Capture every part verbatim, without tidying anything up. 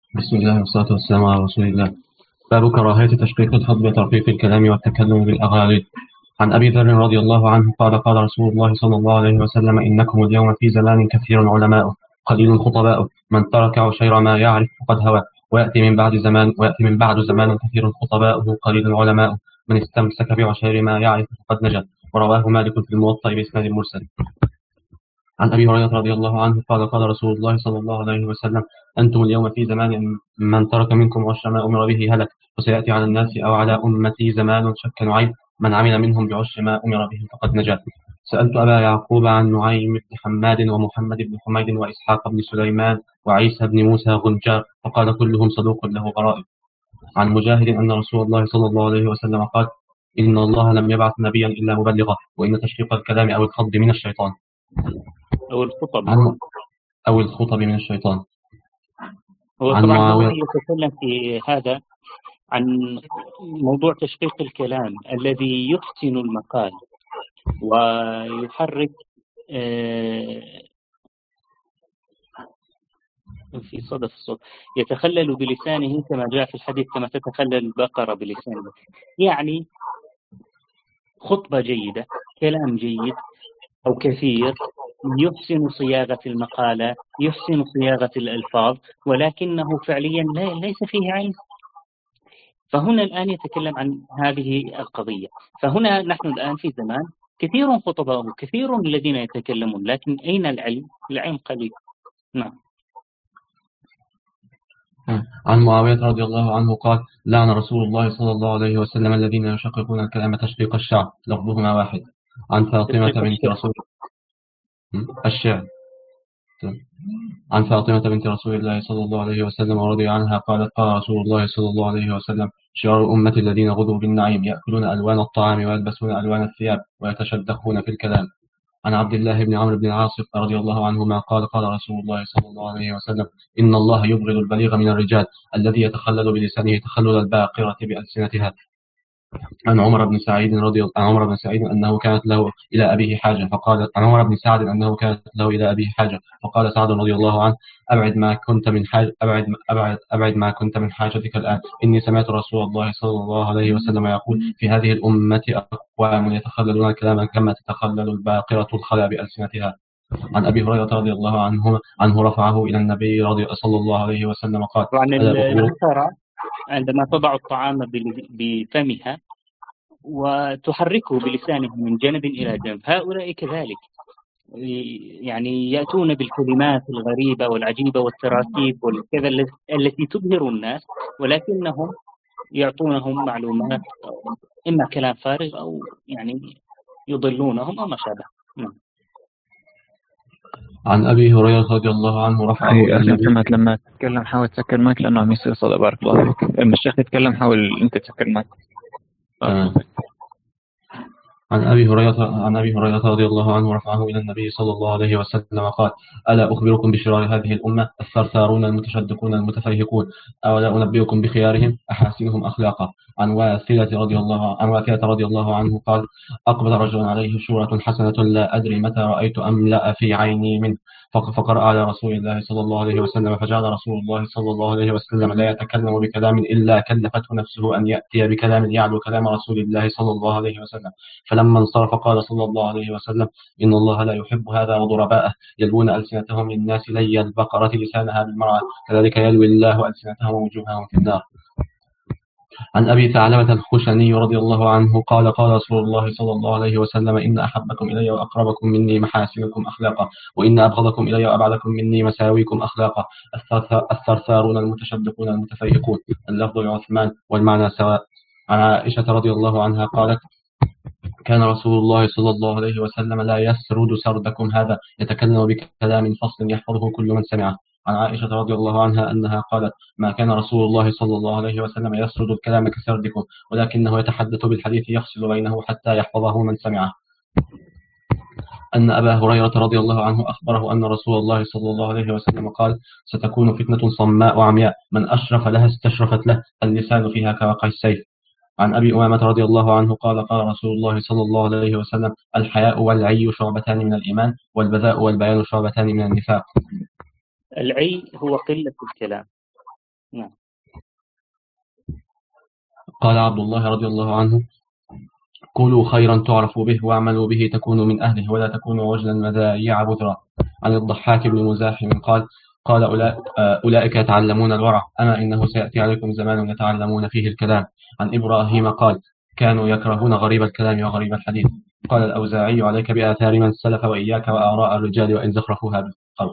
بسم الله والصلاة والسلام على رسول الله. باب كراهية تشقيق الخط بترقيق الكلام والتكلم بالأغاليط. عن أبي ذر رضي الله عنه قال قال رسول الله صلى الله عليه وسلم: إنكم اليوم في زمان كثير علماؤه قليل خطباؤه، من ترك عشير ما يعرف فقد هوى. ويأتي من بعد زمان ويأتي من بعد زمان كثير خطباؤه قليل علماؤه، من استمسك بعشير ما يعرف فقد نجا. ورواه مالك في الموطأ بإسناد مرسل. عن أبي هريرة رضي الله عنه قال قال رسول الله صلى الله عليه وسلم: أنتم اليوم في زمان من ترك منكم عشر ما أمر به هلك، وسيأتي على الناس أو على أمتي زمان شك نعيم، من عمل منهم بعشر ما أمر به فقد نجا. سألت أبا يعقوب عن نعيم بن حماد ومحمد بن حميد وإسحاق بن سليمان وعيسى بن موسى غنجار، فقال: كلهم صدوق له غرائب. عن مجاهد أن رسول الله صلى الله عليه وسلم قال: إن الله لم يبعث نبيا إلا مبلغا، وإن تشقيق الكلام أو الخض من الشيطان. أو الخطب. عن أو الخطب من الشيطان. هو عن طبعا هو معاوية. يتكلم في هذا عن موضوع تشقيق الكلام الذي يحسن المقال ويحرك آه، في صدف الصوت، يتخلل بلسانه كما جاء في الحديث كما تتخلل البقرة بلسانه. يعني خطبة جيدة، كلام جيد أو كثير، يحسن صياغة المقالة، يحسن صياغة الألفاظ، ولكنه فعليا ليس فيه علم. فهنا الآن يتكلم عن هذه القضية. فهنا نحن الآن في زمان كثير خطباء، كثير الذين يتكلمون، لكن أين العلم؟ العلم قليل. نعم. عن معاوية رضي الله عنه قال: لعن رسول الله صلى الله عليه وسلم الذين يشققون الكلام تشقيق الشعر، لفظهما واحد. عن فاطمة تشقيق بنت الشعر. رسول الشعر عن فاطمة بنت رسول الله صلى الله عليه وسلم ورضي عنها قالت: قال رسول الله صلى الله عليه وسلم: شرار أمة الذين غدوا بالنعيم، يأكلون ألوان الطعام ويلبسون ألوان الثياب ويتشدقون في الكلام. عن عبد الله بن عمرو بن العاص رضي الله عنهما قال قال رسول الله صلى الله عليه وسلم: إن الله يبغض البليغ من الرجال الذي يتخلل بلسانه تخلل الباقرة بألسنتها. عن عمر بن سعيد رضي عن عمر بن سعيد أنه كانت له إلى أبيه حاجة فقال عن عمر بن سعد أنه كانت له إلى أبيه حاجة فقال سعد رضي الله عنه: أبعد ما كنت من حاجة أبعد أبعد أبعد ما كنت من حاجتك الآن، إني سمعت رسول الله صلى الله عليه وسلم يقول: في هذه الأمة أقوام يتخللون الكلام كما تتخلل الباقرة الخلا بألسنتها. عن أبي هريرة رضي الله عنه عنه رفعه إلى النبي رضي صلى الله عليه وسلم قال: طبعا ألا أخبرك. البقرة عندما تضع الطعام بفمها وتحركه بلسانه من جانب إلى جانب، هؤلاء كذلك يعني يأتون بالكلمات الغريبة والعجيبة والتراكيب والكذا التي تبهر الناس، ولكنهم يعطونهم معلومات إما كلام فارغ أو يعني يضلونهم أو ما شابه. نعم. عن أبي هريرة رضي الله عنه رفعه أي إلى أخي النبي. محمد، لما تتكلم حاول تسكر مايك لأنه عم يصير صدى. بارك الله فيك. لما الشيخ يتكلم حاول أنت تسكر مايك. بارك الله تمام. فيك. عن أبي هريرة عن أبي هريرة رضي الله عنه رفعه إلى النبي صلى الله عليه وسلم قال: ألا أخبركم بشرار هذه الأمة، الثرثارون المتشدقون المتفيهقون، أولا أنبئكم بخيارهم أحاسنهم أخلاقا. عن واثلة رضي الله عن واثلة رضي الله عنه قال: أقبل رجل عليه شورة حسنة لا أدري متى رأيت أملأ في عيني منه، فق- فقرأ على رسول الله صلى الله عليه وسلم، فجعل رسول الله صلى الله عليه وسلم لا يتكلم بكلام إلا كلفته نفسه أن يأتي بكلام يعلو كلام رسول الله صلى الله عليه وسلم. فلما انصرف قال صلى الله عليه وسلم: إن الله لا يحب هذا وضرباءه يلوون ألسنتهم للناس لي البقرة لسانها بالمرأة، كذلك يلوي الله ألسنتهم ووجوههم في النار. عن أبي ثعلبة الخشني رضي الله عنه قال قال رسول الله صلى الله عليه وسلم: إن أحبكم إلي وأقربكم مني محاسنكم أخلاقا، وإن أبغضكم إلي وأبعدكم مني مساويكم أخلاقا، الثرثارون المتشدقون المتفيهقون. اللفظ لعثمان والمعنى سواء. عن عائشة رضي الله عنها قالت: كان رسول الله صلى الله عليه وسلم لا يسرد سردكم هذا، يتكلم بكلام فصل يحفظه كل من سمعه. عن عائشة رضي الله عنها أنها قالت: ما كان رسول الله صلى الله عليه وسلم يسرد الكلام كسردكم، ولكنه يتحدث بالحديث يفصل بينه حتى يحفظه من سمعه. أن أبا هريرة رضي الله عنه أخبره أن رسول الله صلى الله عليه وسلم قال: ستكون فتنة صماء وعمياء، من أشرف لها استشرفت له، اللسان فيها كوقع السيف. عن أبي أمامة رضي الله عنه قال قال رسول الله صلى الله عليه وسلم: الحياء والعي شعبتان من الإيمان، والبذاء والبيان شعبتان من النفاق. العي هو قلة الكلام، نعم. قال عبد الله رضي الله عنه: قولوا خيرا تعرفوا به واعملوا به تكونوا من أهله ولا تكونوا وجلا مذايع بذرا. عن الضحاك بن مزاحم قال: قال أولئك يتعلمون الورع، أما إنه سيأتي عليكم زمان يتعلمون فيه الكلام. عن إبراهيم قال: كانوا يكرهون غريب الكلام وغريب الحديث. قال الأوزاعي: عليك بآثار من سلف وإياك وآراء الرجال وإن زخرفوها بالقول.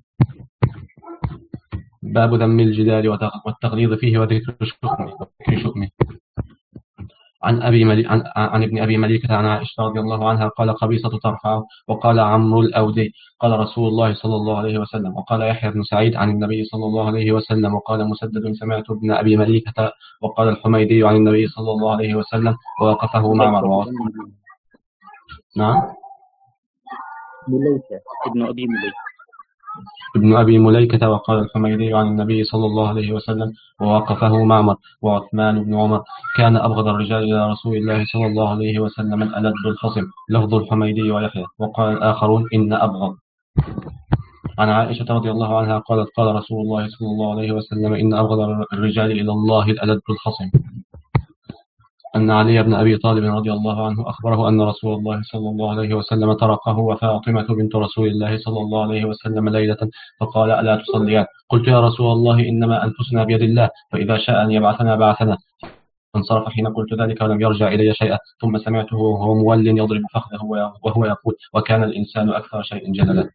باب ذم الجدال والتغليظ فيه وذكر شؤمه. عن أبي ملي... عن... عن ابن أبي مليكة عن عائشة رضي الله عنها قال: قبيصة ترفع. وقال عمرو الأودي: قال رسول الله صلى الله عليه وسلم. وقال يحيى بن سعيد عن النبي صلى الله عليه وسلم. وقال مسدد: سمعت ابن أبي مليكة. وقال الحميدي عن النبي صلى الله عليه وسلم. ووقفه معمر. نعم. مليكة ابن أبي مليكة ابن أبي مليكة. وقال الحميدي عن النبي صلى الله عليه وسلم. ووقفه معمر. وعثمان بن عمر: كان أبغض الرجال إلى رسول الله صلى الله عليه وسلم من ألد الخصم. لفظ الحميدي ويحيى. وقال الآخرون: إن أبغض. عن عائشة رضي الله عنها قالت: قال رسول الله صلى الله عليه وسلم: إن أبغض الرجال إلى الله الألد الخصم. أن علي بن أبي طالب رضي الله عنه أخبره أن رسول الله صلى الله عليه وسلم طرقه وفاطمة بنت رسول الله صلى الله عليه وسلم ليلة، فقال: ألا تصليان؟ قلت: يا رسول الله، إنما أنفسنا بيد الله، فإذا شاء أن يبعثنا بعثنا. فانصرف حين قلت ذلك ولم يرجع إلي شيئا، ثم سمعته وهو مول يضرب فخذه وهو يقول: وكان الإنسان أكثر شيء جدلا.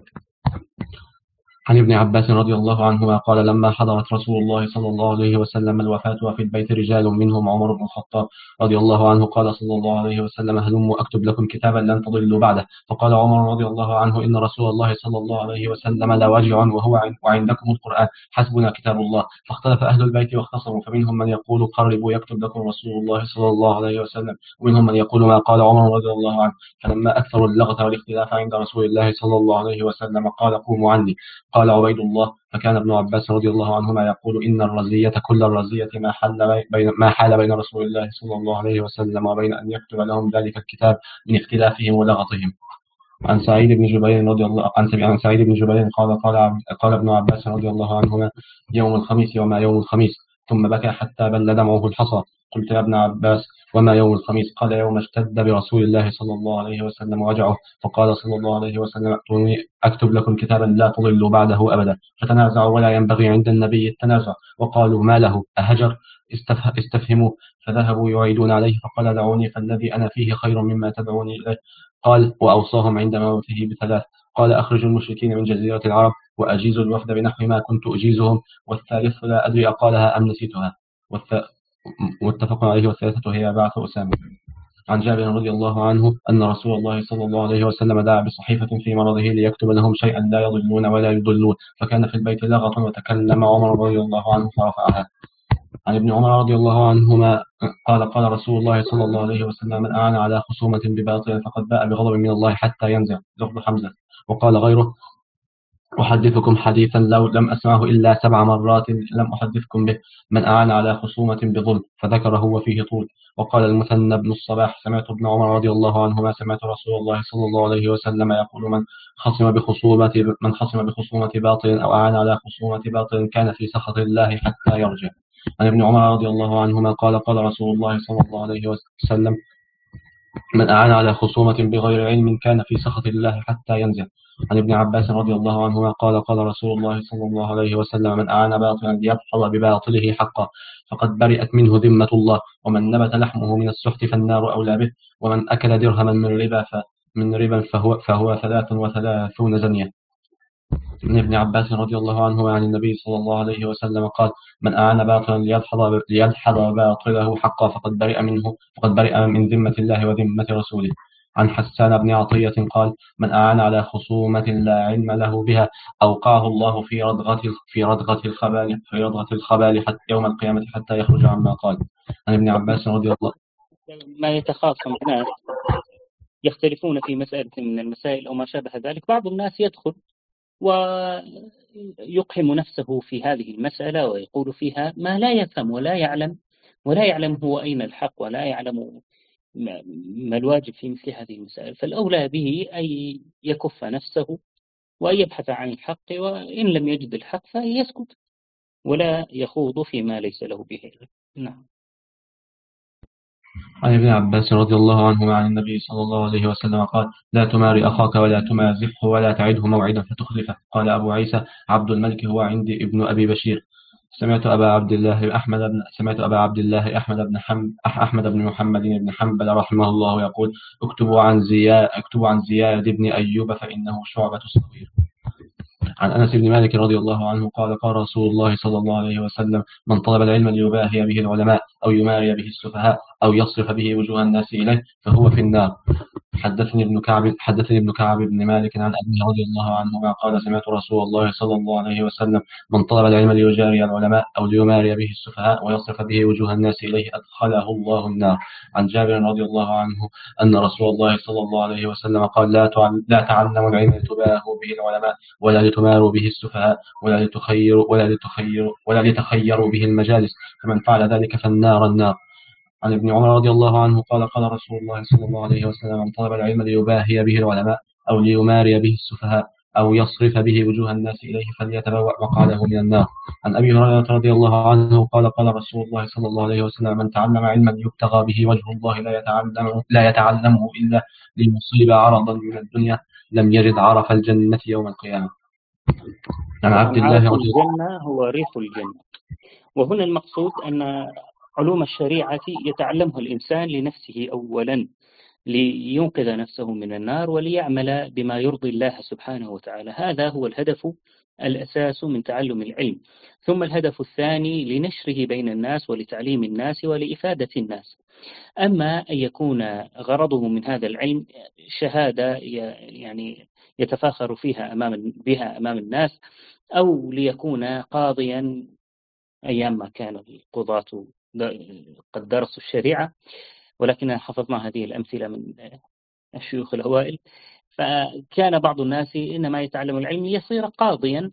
عن ابن عباس رضي الله عنهما قال: لما حضرت رسول الله صلى الله عليه وسلم الوفاة وفي البيت رجال منهم عمر بن الخطاب رضي الله عنه، قال صلى الله عليه وسلم: هلموا أكتب لكم كتابا لن تضلوا بعده. فقال عمر رضي الله عنه: إن رسول الله صلى الله عليه وسلم لوجع وهو وعندكم القرآن، حسبنا كتاب الله. فاختلف أهل البيت واختصموا، فمنهم من يقول: قربوا يكتب لكم رسول الله صلى الله عليه وسلم، ومنهم من يقول ما قال عمر رضي الله عنه. فلما أكثروا اللغط والاختلاف عند رسول الله صلى الله عليه وسلم قال: قوموا عني. قال عبيد الله: فكان ابن عباس رضي الله عنهما يقول: إن الرزية كل الرزية ما حل بين ما حال بين رسول الله صلى الله عليه وسلم وبين أن يكتب لهم ذلك الكتاب من اختلافهم ولغطهم. عن سعيد بن جبير رضي الله عن عن سعيد بن جبير قال قال قال ابن عباس رضي الله عنهما: يوم الخميس وما يوم الخميس؟ ثم بكى حتى بل دمعه الحصى. قلت: يا ابن عباس، وما يوم الخميس؟ قال: يوم اشتد برسول الله صلى الله عليه وسلم وجعه، فقال صلى الله عليه وسلم: ائتوني أكتب لكم كتابا لا تضلوا بعده أبدا. فتنازعوا، ولا ينبغي عند النبي التنازع، وقالوا: ما له أهجر؟ استفهموا. فذهبوا يعيدون عليه، فقال: دعوني فالذي أنا فيه خير مما تدعوني إليه. قال: وأوصاهم عند موته بثلاث. قال: أخرجوا المشركين من جزيرة العرب، وأجيزوا الوفد بنحو ما كنت أجيزهم، والثالث لا أدري أقالها أم نسيتها. متفق عليه. والثالثة هي بعث أسامة. عن جابر رضي الله عنه أن رسول الله صلى الله عليه وسلم دعا بصحيفة في مرضه ليكتب لهم شيئا لا يضلون ولا يضلون، فكان في البيت لغط، وتكلم عمر رضي الله عنه فرفعها. عن ابن عمر رضي الله عنهما قال: قال رسول الله صلى الله عليه وسلم: من أعان على خصومة بباطل فقد باء بغضب من الله حتى ينزع. لفظ حمزة. وقال غيره: أحدثكم حديثا لو لم أسمعه إلا سبع مرات لم أحدثكم به، من أعان على خصومة بظلم، فذكره وفيه طول. وقال المثنى بن الصباح: سمعت ابن عمر رضي الله عنهما سمعت رسول الله صلى الله عليه وسلم يقول: من خصم بخصومة من خصم بخصومة باطل أو أعان على خصومة باطل كان في سخط الله حتى يرجع. عن ابن عمر رضي الله عنهما قال: قال رسول الله صلى الله عليه وسلم: من أعان على خصومة بغير علم كان في سخط الله حتى ينزل. عن ابن عباس رضي الله عنهما قال: قال رسول الله صلى الله عليه وسلم: من أعان باطلا ليدحض بباطله حقا فقد برئت منه ذمة الله، ومن نبت لحمه من السحت فالنار أولى به، ومن أكل درهما من ربا من ربا فهو, فهو ثلاث وثلاثون زنية. عن ابن عباس رضي الله عنه عن النبي صلى الله عليه وسلم قال: من أعان باطلا ليدحض ليدحض باطله حقا فقد برئ منه فقد برئ من ذمة الله وذمة رسوله. عن حسان بن عطية قال: من أعان على خصومة لا علم له بها أوقعه الله في ردغة في ردغة الخبال في ردغة الخبال حتى يوم القيامة حتى يخرج عما قال. عن ابن عباس رضي الله ما يتخاصم ناس يختلفون في مسألة من المسائل أو ما شابه ذلك، بعض الناس يدخل ويقحم نفسه في هذه المسألة ويقول فيها ما لا يفهم ولا يعلم ولا يعلم هو أين الحق ولا يعلم ما الواجب في مثل هذه المسائل. فالأولى به أن يكف نفسه وأن يبحث عن الحق، وإن لم يجد الحق فيسكت ولا يخوض فيما ليس له به علم. نعم. عن ابن عباس رضي الله عنهما عن النبي صلى الله عليه وسلم قال: لا تماري أخاك ولا تمازحه ولا تعده موعدا فتخلفه. قال أبو عيسى: عبد الملك هو عندي ابن أبي بشير. سمعت أبا عبد الله أحمد بن سمعت أبا عبد الله أحمد بن حم أحمد بن محمد بن حنبل رحمه الله يقول: اكتبوا عن زياد اكتبوا عن زياد بن أيوب فإنه شعبة الصغير. عن أنس بن مالك رضي الله عنه قال: قال رسول الله صلى الله عليه وسلم: من طلب العلم ليباهي به العلماء أو يماري به السفهاء أو يصرف به وجوه الناس إليه فهو في النار. حدثني ابن كعب حدثني ابن كعب بن مالك عن أبيه رضي الله عنهما قال: سمعت رسول الله صلى الله عليه وسلم: من طلب العلم ليجاري العلماء أو ليماري به السفهاء ويصرف به وجوه الناس إليه أدخله الله النار. عن جابر رضي الله عنه أن رسول الله صلى الله عليه وسلم قال: لا لا تعلموا العلم لتباهوا به العلماء ولا لتماروا به السفهاء ولا لتخيروا ولا لتخيروا ولا لتخيروا به المجالس، فمن فعل ذلك فالنار النار. عن ابن عمر رضي الله عنه قال: قال رسول الله صلى الله عليه وسلم: من طلب العلم ليباهي به العلماء أو ليماري به السفهاء أو يصرف به وجوه الناس إليه فليتبوأ مقعده من النار. عن أبي هريرة رضي الله عنه قال: قال رسول الله صلى الله عليه وسلم: من تعلم علما يبتغى به وجه الله لا يتعلمه, لا يتعلمه إلا ليصيب عرضا من الدنيا لم يجد عرف الجنة يوم القيامة. عن عبد الله عرف رضي الله الجنة هو ريح الجنة. وهنا المقصود أن علوم الشريعة يتعلمها الإنسان لنفسه أولا لينقذ نفسه من النار وليعمل بما يرضي الله سبحانه وتعالى. هذا هو الهدف الأساس من تعلم العلم. ثم الهدف الثاني لنشره بين الناس ولتعليم الناس ولإفادة الناس. أما أن يكون غرضه من هذا العلم شهادة يعني يتفاخر فيها أمام بها أمام الناس، أو ليكون قاضيا أيام ما كان القضاة قد درسوا الشريعة، ولكن حفظنا هذه الأمثلة من الشيوخ الأوائل. فكان بعض الناس إنما يتعلم العلم يصير قاضيا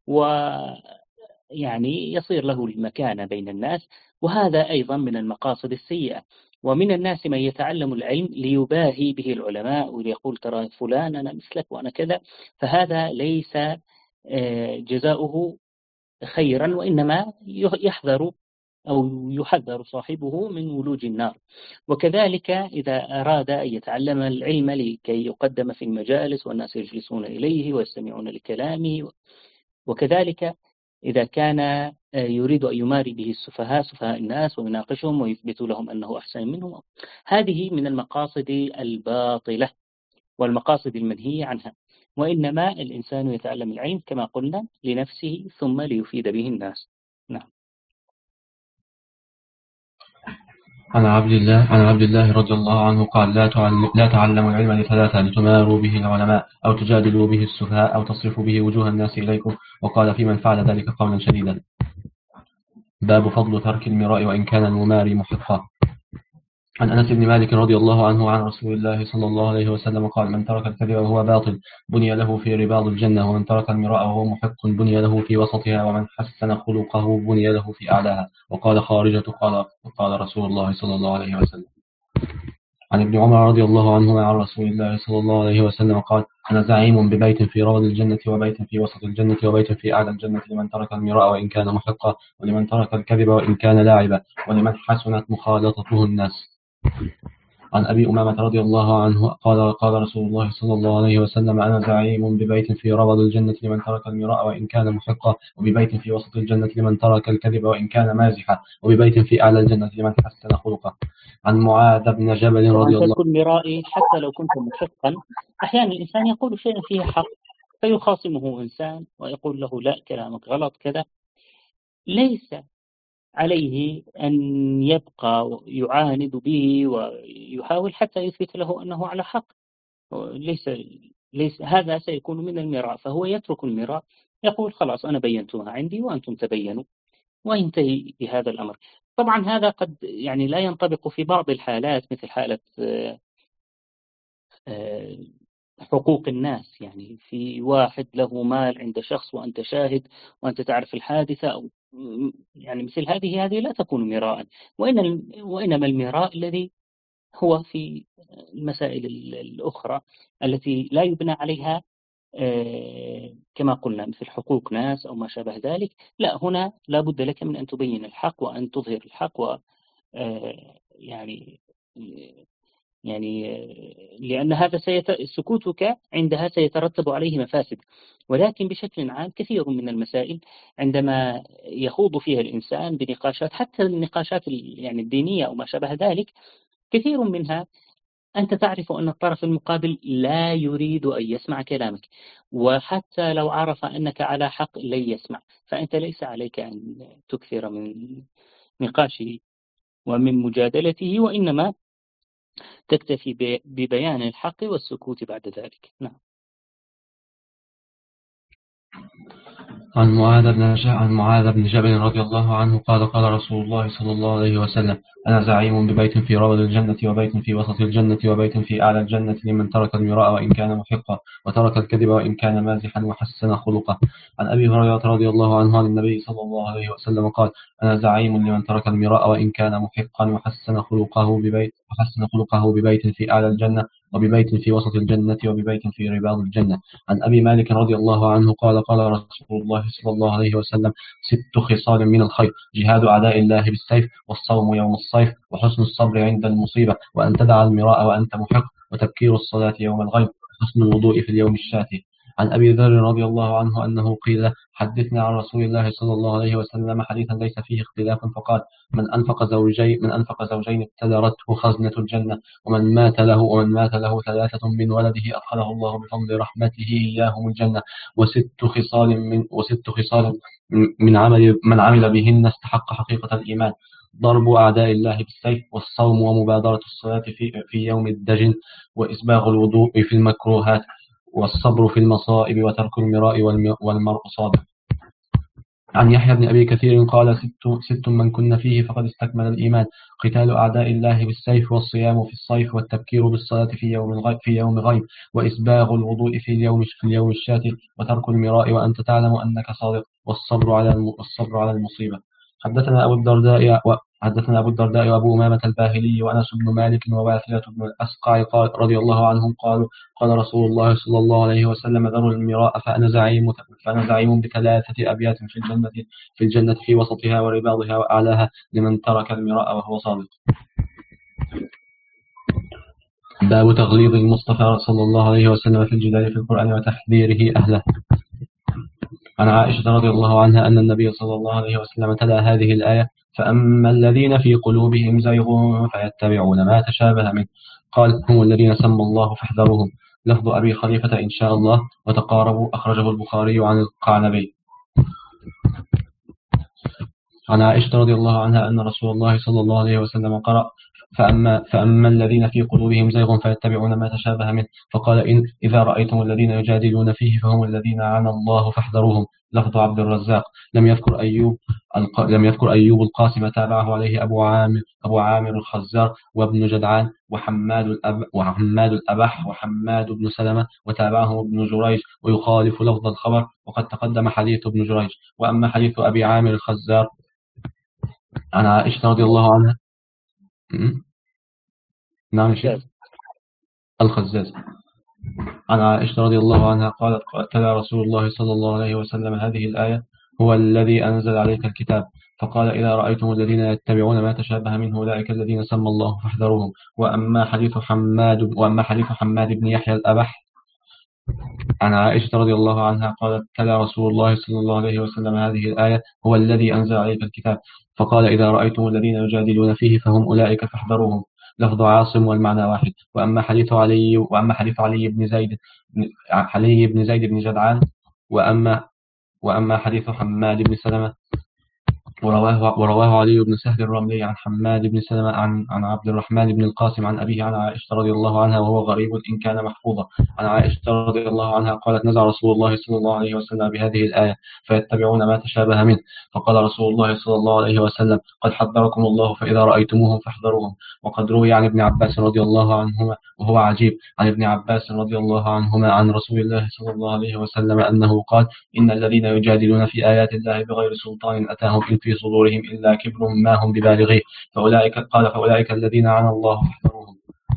ويعني يصير له المكانة بين الناس، وهذا أيضا من المقاصد السيئة. ومن الناس من يتعلم العلم ليباهي به العلماء وليقول ترى فلان أنا مثلك وأنا كذا، فهذا ليس جزاؤه خيرا، وإنما يحذر أو يحذر صاحبه من ولوج النار. وكذلك إذا أراد أن يتعلم العلم لكي يقدم في المجالس والناس يجلسون إليه ويستمعون لكلامه، وكذلك إذا كان يريد أن يماري به السفهاء سفهاء الناس ويناقشهم ويثبت لهم أنه أحسن منهم، هذه من المقاصد الباطلة والمقاصد المنهية عنها. وإنما الإنسان يتعلم العلم كما قلنا لنفسه ثم ليفيد به الناس. نعم. عن عبد الله عن عبد الله رضي الله عنه قال: لا تعلم لا تعلموا العلم لثلاثة: لتماروا به العلماء أو تجادلوا به السفهاء أو تصرفوا به وجوه الناس إليكم. وقال في من فعل ذلك قولا شديدا. باب فضل ترك المراء وإن كان المماري محقا. عن أنس بن مالك رضي الله عنه عن رسول الله صلى الله عليه وسلم قال: من ترك الكذب وهو باطل بني له في رباض الجنة، ومن ترك المراء وهو محق بني له في وسطها، ومن حسن خلقه بني له في أعلاها. وقال خارجة: قال قال رسول الله صلى الله عليه وسلم. عن ابن عمر رضي الله عنهما عن رسول الله صلى الله عليه وسلم قال: أنا زعيم ببيت في روض الجنة وبيت في وسط الجنة وبيت في أعلى الجنة، لمن ترك المراء وإن كان محقا، ولمن ترك الكذب وإن كان لاعبا، ولمن حسنت مخالطته الناس. عن أبي أمامة رضي الله عنه قال: قال رسول الله صلى الله عليه وسلم: أنا زعيم ببيت في روض الجنة لمن ترك المراء وإن كان محقا، وببيت في وسط الجنة لمن ترك الكذب وإن كان مازحا، وببيت في أعلى الجنة لمن حسن خلقه. عن معاذ بن جبل رضي الله عنه: مرائي حتى لو كنت محقا، أحيانا الإنسان يقول شيئا فيه حق فيخاصمه إنسان ويقول له لا كلامك غلط كذا، ليس عليه أن يبقى يعاند به ويحاول حتى يثبت له أنه على حق. ليس ليس هذا سيكون من المراء، فهو يترك المراء، يقول خلاص أنا بينتها عندي وأنتم تبينوا، وينتهي بهذا الأمر. طبعا هذا قد يعني لا ينطبق في بعض الحالات، مثل حالة حقوق الناس، يعني في واحد له مال عند شخص وأنت شاهد وأنت تعرف الحادثة، أو يعني مثل هذه هذه لا تكون مراء، وإنما المراء الذي هو في المسائل الأخرى التي لا يبنى عليها كما قلنا مثل حقوق ناس أو ما شابه ذلك. لا، هنا لا بد لك من أن تبين الحق وأن تظهر الحق، و يعني يعني لأن هذا سيت... سكوتك عندها سيترتب عليه مفاسد. ولكن بشكل عام كثير من المسائل عندما يخوض فيها الإنسان بنقاشات، حتى النقاشات يعني الدينية أو ما شابه ذلك، كثير منها أنت تعرف أن الطرف المقابل لا يريد أن يسمع كلامك، وحتى لو عرف أنك على حق لن يسمع، فأنت ليس عليك أن تكثر من نقاشه ومن مجادلته، وإنما تكتفي ببيان الحق والسكوت بعد ذلك. نعم. عن معاذ بن عن معاذ بن جبل رضي الله عنه قال قال رسول الله صلى الله عليه وسلم: أنا زعيم ببيت في روض الجنة وبيت في وسط الجنة وبيت في أعلى الجنة لمن ترك المراء وإن كان محقا وترك الكذب وإن كان مازحا وحسن خلقه. عن أبي هريرة رضي الله عنه عن النبي صلى الله عليه وسلم قال: أنا زعيم لمن ترك المراء وإن كان محقا وحسن خلقه ببيت وحسن خلقه ببيت في أعلى الجنة وببيت في وسط الجنة وببيت في رباط الجنة. عن أبي مالك رضي الله عنه قال قال رسول الله صلى الله عليه وسلم: ست خصال من الخير: جهاد أعداء الله بالسيف، والصوم يوم الصيف، وحسن الصبر عند المصيبة، وأن تدع المراء وأنت محق، وتبكير الصلاة يوم الغيب، وحسن الوضوء في اليوم الشاتي. عن أبي ذر رضي الله عنه أنه قيل: حدثنا عن رسول الله صلى الله عليه وسلم حديثا ليس فيه اختلاف، فقال: من أنفق زوجين من أنفق زوجين ابتدرته خزنة الجنة، ومن مات له ومن مات له ثلاثة من ولده أدخله الله بفضل رحمته إياهم الجنة، وست خصال من وست خصال من عمل من عمل بهن استحق حقيقة الإيمان: ضرب أعداء الله بالسيف، والصوم، ومبادرة الصلاة في في يوم الدجن، وإسباغ الوضوء في المكروهات، والصبر في المصائب، وترك المراء والمرء صادق. عن يحيى بن أبي كثير قال: ست, ست من كن فيه فقد استكمل الإيمان: قتال أعداء الله بالسيف، والصيام في الصيف، والتبكير بالصلاة في يوم الغيب في يوم غيب، وإسباغ الوضوء في اليوم في اليوم الشاتي، وترك المراء وأنت تعلم أنك صادق، والصبر على الصبر على المصيبة. حدثنا أبو الدرداء حدثنا أبو الدرداء وأبو أمامة الباهلي وأنس بن مالك وواثلة بن الأسقع قال رضي الله عنهم قالوا: قال رسول الله صلى الله عليه وسلم: ذروا المراء فأنا زعيم فأنا زعيم بثلاثة أبيات في الجنة في الجنة في وسطها ورباضها وأعلاها لمن ترك المراء وهو صادق. باب تغليظ المصطفى صلى الله عليه وسلم في الجدال في القرآن وتحذيره أهله. عن عائشة رضي الله عنها أن النبي صلى الله عليه وسلم تلا هذه الآية: فأما الذين في قلوبهم زيغ فيتبعون ما تشابه منه، قال: هم الذين سمى الله فاحذروهم. لفظ أبي خليفة إن شاء الله. وتقاربوا. أخرجه البخاري عن القعنبي. عن عائشة رضي الله عنها أن رسول الله صلى الله عليه وسلم قرأ: فأما, فأما الذين في قلوبهم زيغ فيتبعون ما تشابه منه، فقال: إن إذا رأيتم الذين يجادلون فيه فهم الذين عنى الله فاحذروهم. لفظ عبد الرزاق. لم يذكر أيوب الق... لم يذكر أيوب القاسم، تابعه عليه أبو عامر أبو عامر الخزار وابن جدعان وحماد الأب... وحماد الأبح وحماد بن سلمة، وتابعه ابن جريج، ويخالف لفظ الخبر، وقد تقدم حديث ابن جريج. وأما حديث أبي عامر الخزار عن عائشة رضي الله عنها. نعم شيخ. الخزاز. عن عائشة رضي الله عنها قالت: تلا رسول الله صلى الله عليه وسلم هذه الآية: هو الذي أنزل عليك الكتاب، فقال: إذا رأيتم الذين يتبعون ما تشابه منه أولئك الذين سمى الله فاحذروهم. وأما حديث حماد وأما حديث حماد بن يحيى الأبح عن عائشة رضي الله عنها قالت: تلا رسول الله صلى الله عليه وسلم هذه الآية: هو الذي أنزل عليك الكتاب، فقال: إذا رأيتم الذين يجادلون فيه فهم أولئك فاحذروهم. لفظ عاصم والمعنى واحد. وأما حديث علي وأما حديث علي بن زيد علي بن زيد بن جدعان وأما وأما حديث حماد بن سلمة ورواه, ورواه علي بن سهل الرملي عن حماد بن سلمة عن, عن عبد الرحمن بن القاسم عن أبيه عن عائشة رضي الله عنها، وهو غريب إن كان محفوظا. عن عائشة رضي الله عنها قالت: نزل رسول الله صلى الله عليه وسلم بهذه الآية: فيتبعون ما تشابه منه، فقال رسول الله صلى الله عليه وسلم: قد حذركم الله فإذا رأيتموهم فاحذروهم. وقد روي عن ابن عباس رضي الله عنهما، وهو عجيب، عن ابن عباس رضي الله عنهما عن رسول الله صلى الله عليه وسلم أنه قال: إن الذين يجادلون في آيات الله بغير سلطان أتاهم إن في صدورهم إلا كبر ما هم ببالغيه، فأولئك قال فأولئك الذين عنى الله فاحذروهم.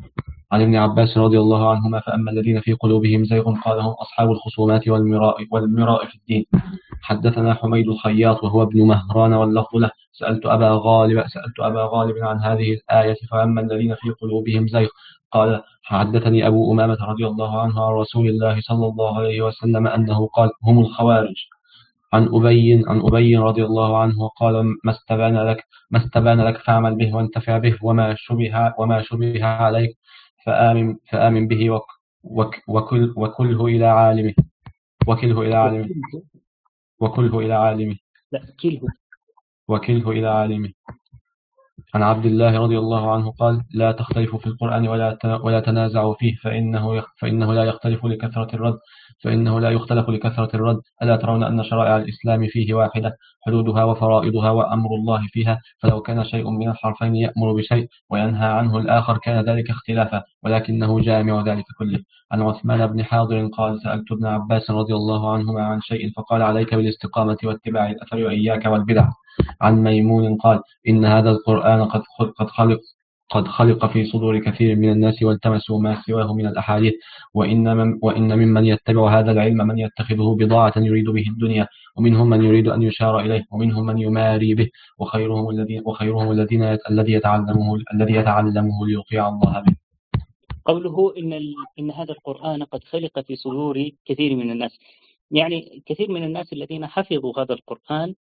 عن ابن عباس رضي الله عنهما فأما الذين في قلوبهم زيغ قال هم أصحاب الخصومات والمراء, والمراء في الدين. حدثنا حميد الخياط وهو ابن مهران واللفظ له سألت أبا غالب سألت أبا غالب عن هذه الآية فأما الذين في قلوبهم زيغ قال حدثني أبو أمامة رضي الله عنه عن رسول الله صلى الله عليه وسلم أنه قال هم الخوارج. عن أبي عن أبي رضي الله عنه قال ما استبان لك ما استبان لك فاعمل به وانتفع به وما شبه وما شبه عليك فآمن فآمن به وك وك وكل وكله إلى عالمه وكله إلى عالمه وكله إلى عالمه لا كله وكله إلى عالمه. عن عبد الله رضي الله عنه قال لا تختلفوا في القرآن ولا ولا تنازعوا فيه فإنه فإنه لا يختلف لكثرة الرد فإنه لا يختلف لكثرة الرد ألا ترون أن شرائع الإسلام فيه واحدة حدودها وفرائضها وأمر الله فيها فلو كان شيء من الحرفين يأمر بشيء وينهى عنه الآخر كان ذلك اختلافا ولكنه جامع ذلك كله. عن عثمان بن حاضر قال سألت ابن عباس رضي الله عنهما عن شيء فقال عليك بالاستقامة واتباع الأثر وإياك والبدع. عن ميمون قال إن هذا القرآن قد قد خلق قد خلق في صدور كثير من الناس والتمسوا ما سواه من الأحاديث وإن, من وإن ممن يتبع هذا العلم من يتخذه بضاعة يريد به الدنيا ومنهم من يريد أن يشار إليه ومنهم من يماري به وخيرهم الذين وخيرهم الذين الذي يتعلمه الذي يتعلمه ليطيع الله به. قوله إن ال... إن هذا القرآن قد خلق في صدور كثير من الناس، يعني كثير من الناس الذين حفظوا هذا القرآن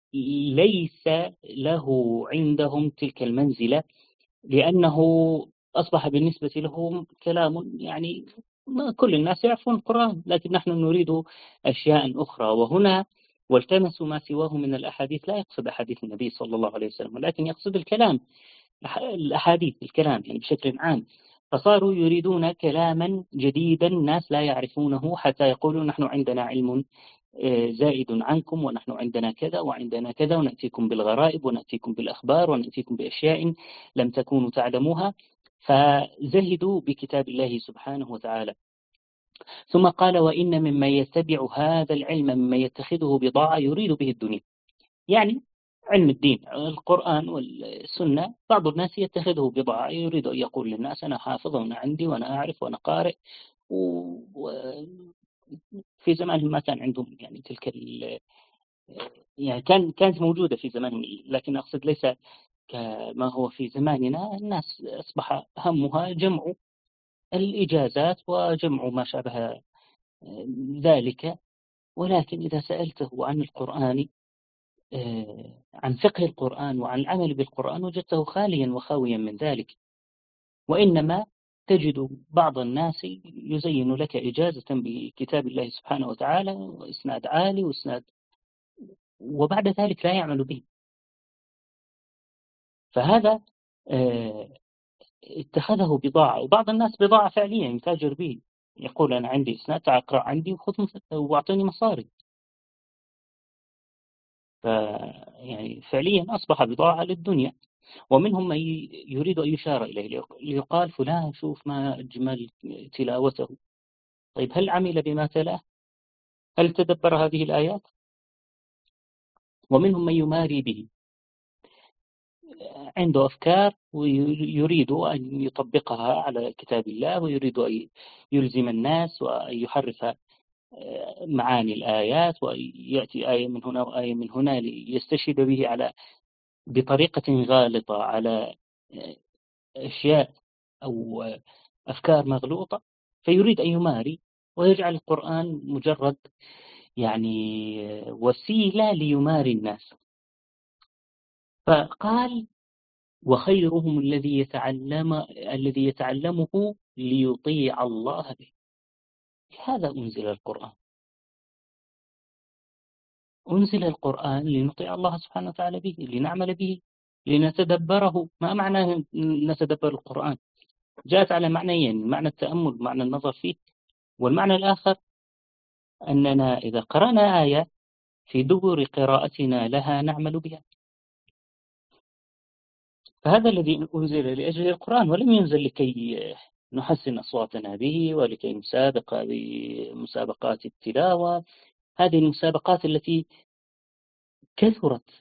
ليس له عندهم تلك المنزلة، لأنه أصبح بالنسبة لهم كلام، يعني ما كل الناس يعرفون القرآن، لكن نحن نريد أشياء أخرى. وهنا والتمسوا ما سواه من الأحاديث لا يقصد أحاديث النبي صلى الله عليه وسلم، ولكن يقصد الكلام، الأحاديث الكلام يعني بشكل عام. فصاروا يريدون كلاما جديدا الناس لا يعرفونه حتى يقولوا نحن عندنا علم زائد عنكم ونحن عندنا كذا وعندنا كذا ونأتيكم بالغرائب ونأتيكم بالأخبار ونأتيكم بأشياء لم تكونوا تعلموها. فزهدوا بكتاب الله سبحانه وتعالى. ثم قال وإن ممن يتبع هذا العلم ممن يتخذه بضاعة يريد به الدنيا، يعني علم الدين القرآن والسنة بعض الناس يتخذه بضاعة، يريد أن يقول للناس أنا حافظ وأنا عندي وأنا أعرف وأنا قارئ. وفي زمانهم ما كان عندهم يعني تلك يعني كان كانت موجودة في زمانهم، لكن أقصد ليس كما هو في زماننا. الناس أصبح همها جمع الإجازات وجمع ما شابه ذلك، ولكن إذا سألته عن القرآن عن فقه القرآن وعن العمل بالقرآن وجدته خاليا وخاويا من ذلك. وإنما تجد بعض الناس يزين لك إجازة بكتاب الله سبحانه وتعالى وإسناد عالي وإسناد، وبعد ذلك لا يعمل به. فهذا اتخذه بضاعة، وبعض الناس بضاعة فعليا يتاجر به، يقول أنا عندي إسناد تعال اقرأ عندي وخذ واعطيني مصاري. فيعني فعليا أصبح بضاعة للدنيا. ومنهم من يريد أن يشار إليه ليقال فلان شوف ما أجمل تلاوته. طيب هل عمل بما تلاه؟ هل تدبر هذه الآيات؟ ومنهم من يماري به، عنده أفكار ويريد أن يطبقها على كتاب الله ويريد أن يلزم الناس وأن يحرف معاني الآيات ويأتي آية من هنا وآية من هنا ليستشهد به على بطريقة غالطة على أشياء أو أفكار مغلوطة، فيريد أن يماري ويجعل القرآن مجرد يعني وسيلة ليماري الناس. فقال وخيرهم الذي يتعلم الذي يتعلمه ليطيع الله به. هذا أنزل القرآن، أنزل القرآن لنطيع الله سبحانه وتعالى به، لنعمل به، لنتدبره. ما معنى نتدبر القرآن؟ جاءت على معنيين، معنى التأمل معنى النظر فيه، والمعنى الآخر أننا إذا قرأنا آية في دبر قراءتنا لها نعمل بها. فهذا الذي أنزل لأجل القرآن، ولم ينزل لكي نحسن أصواتنا به ولكي نسابق بمسابقات التلاوة. هذه المسابقات التي كثرت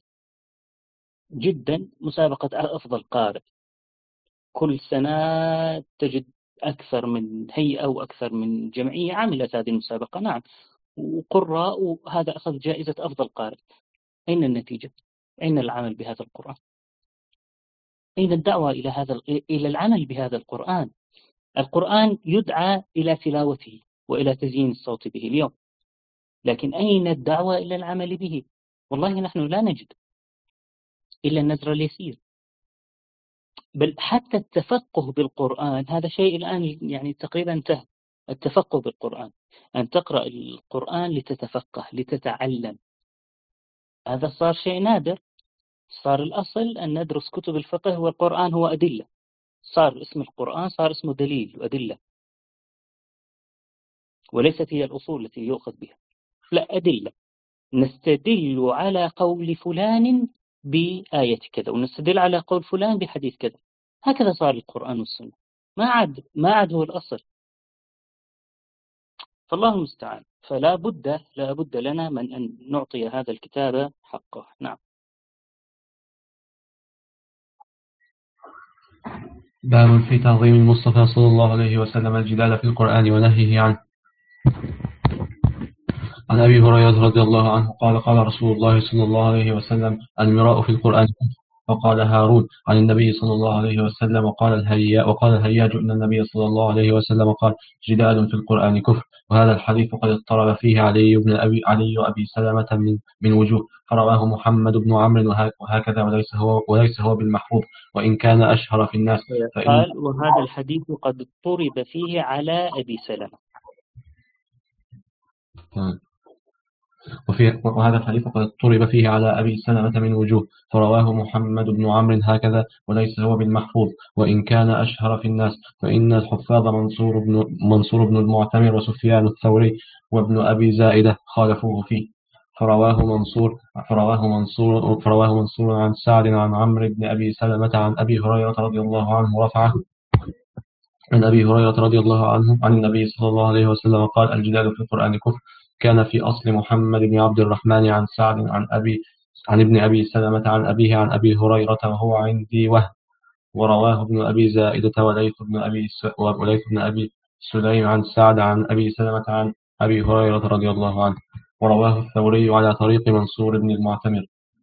جدا، مسابقة أفضل قارئ، كل سنة تجد أكثر من هيئة وأكثر من جمعية عملت هذه المسابقة، نعم، وقراء، وهذا أخذ جائزة أفضل قارئ. أين النتيجة؟ أين العمل بهذا القرآن؟ أين الدعوة إلى هذا إلى العمل بهذا القرآن؟ القرآن يدعى إلى تلاوته وإلى تزيين الصوت به اليوم، لكن أين الدعوة إلى العمل به؟ والله نحن لا نجد إلا النذر اليسير. بل حتى التفقه بالقرآن هذا شيء الآن يعني تقريبا انتهى. التفقه بالقرآن، أن تقرأ القرآن لتتفقه لتتعلم، هذا صار شيء نادر. صار الأصل أن ندرس كتب الفقه والقرآن هو أدلة، صار اسم القرآن صار اسمه دليل وأدلة، وليست هي الأصول التي يؤخذ بها، لا، أدلة. نستدل على قول فلان بآية كذا، ونستدل على قول فلان بحديث كذا. هكذا صار القرآن والسنة، ما عاد ما عاد هو الأصل. فالله المستعان. فلا بد لا بد لنا من أن نعطي هذا الكتاب حقه. نعم. باب في تعظيم المصطفى صلى الله عليه وسلم الجدال في القرآن ونهيه عنه. عن أبي هريرة رضي الله عنه قال قال رسول الله صلى الله عليه وسلم المراء في القرآن. وقال هارون عن النبي صلى الله عليه وسلم وقال الهياج وقال الهياج إن النبي صلى الله عليه وسلم قال جدال في القرآن كفر. وهذا الحديث قد اضطرب فيه علي بن أبي علي أبي سلمة من من وجوه، فرواه محمد بن عمرو وهكذا وليس هو وليس هو بالمحفوظ وإن كان أشهر في الناس. قال وهذا الحديث قد اضطرب فيه على أبي سلمة. وفي وهذا الحديث قد اضطرب فيه على أبي سلمة من وجوه، فرواه محمد بن عمرو هكذا وليس هو بالمحفوظ وإن كان أشهر في الناس، فإن الحفاظ منصور بن منصور بن المعتمر وسفيان الثوري وابن أبي زائدة خالفوه فيه. فرواه منصور فرواه منصور فرواه منصور عن سعد عن عمرو بن أبي سلمة عن أبي هريرة رضي الله عنه رفعه عن أبي هريرة رضي الله عنه عن النبي صلى الله عليه وسلم قال الجدال في القرآن كفر. كان في أصل محمد بن عبد الرحمن عن سعد عن أبي عن ابن أبي سلمة عن أبيه عن أبي هريرة وهو عندي وهم، ورواه ابن أبي زائدة وليث بن أبي وليث بن أبي سليم عن سعد عن أبي سلمة عن أبي هريرة رضي الله عنه، ورواه الثوري على طريق منصور بن المعتمر،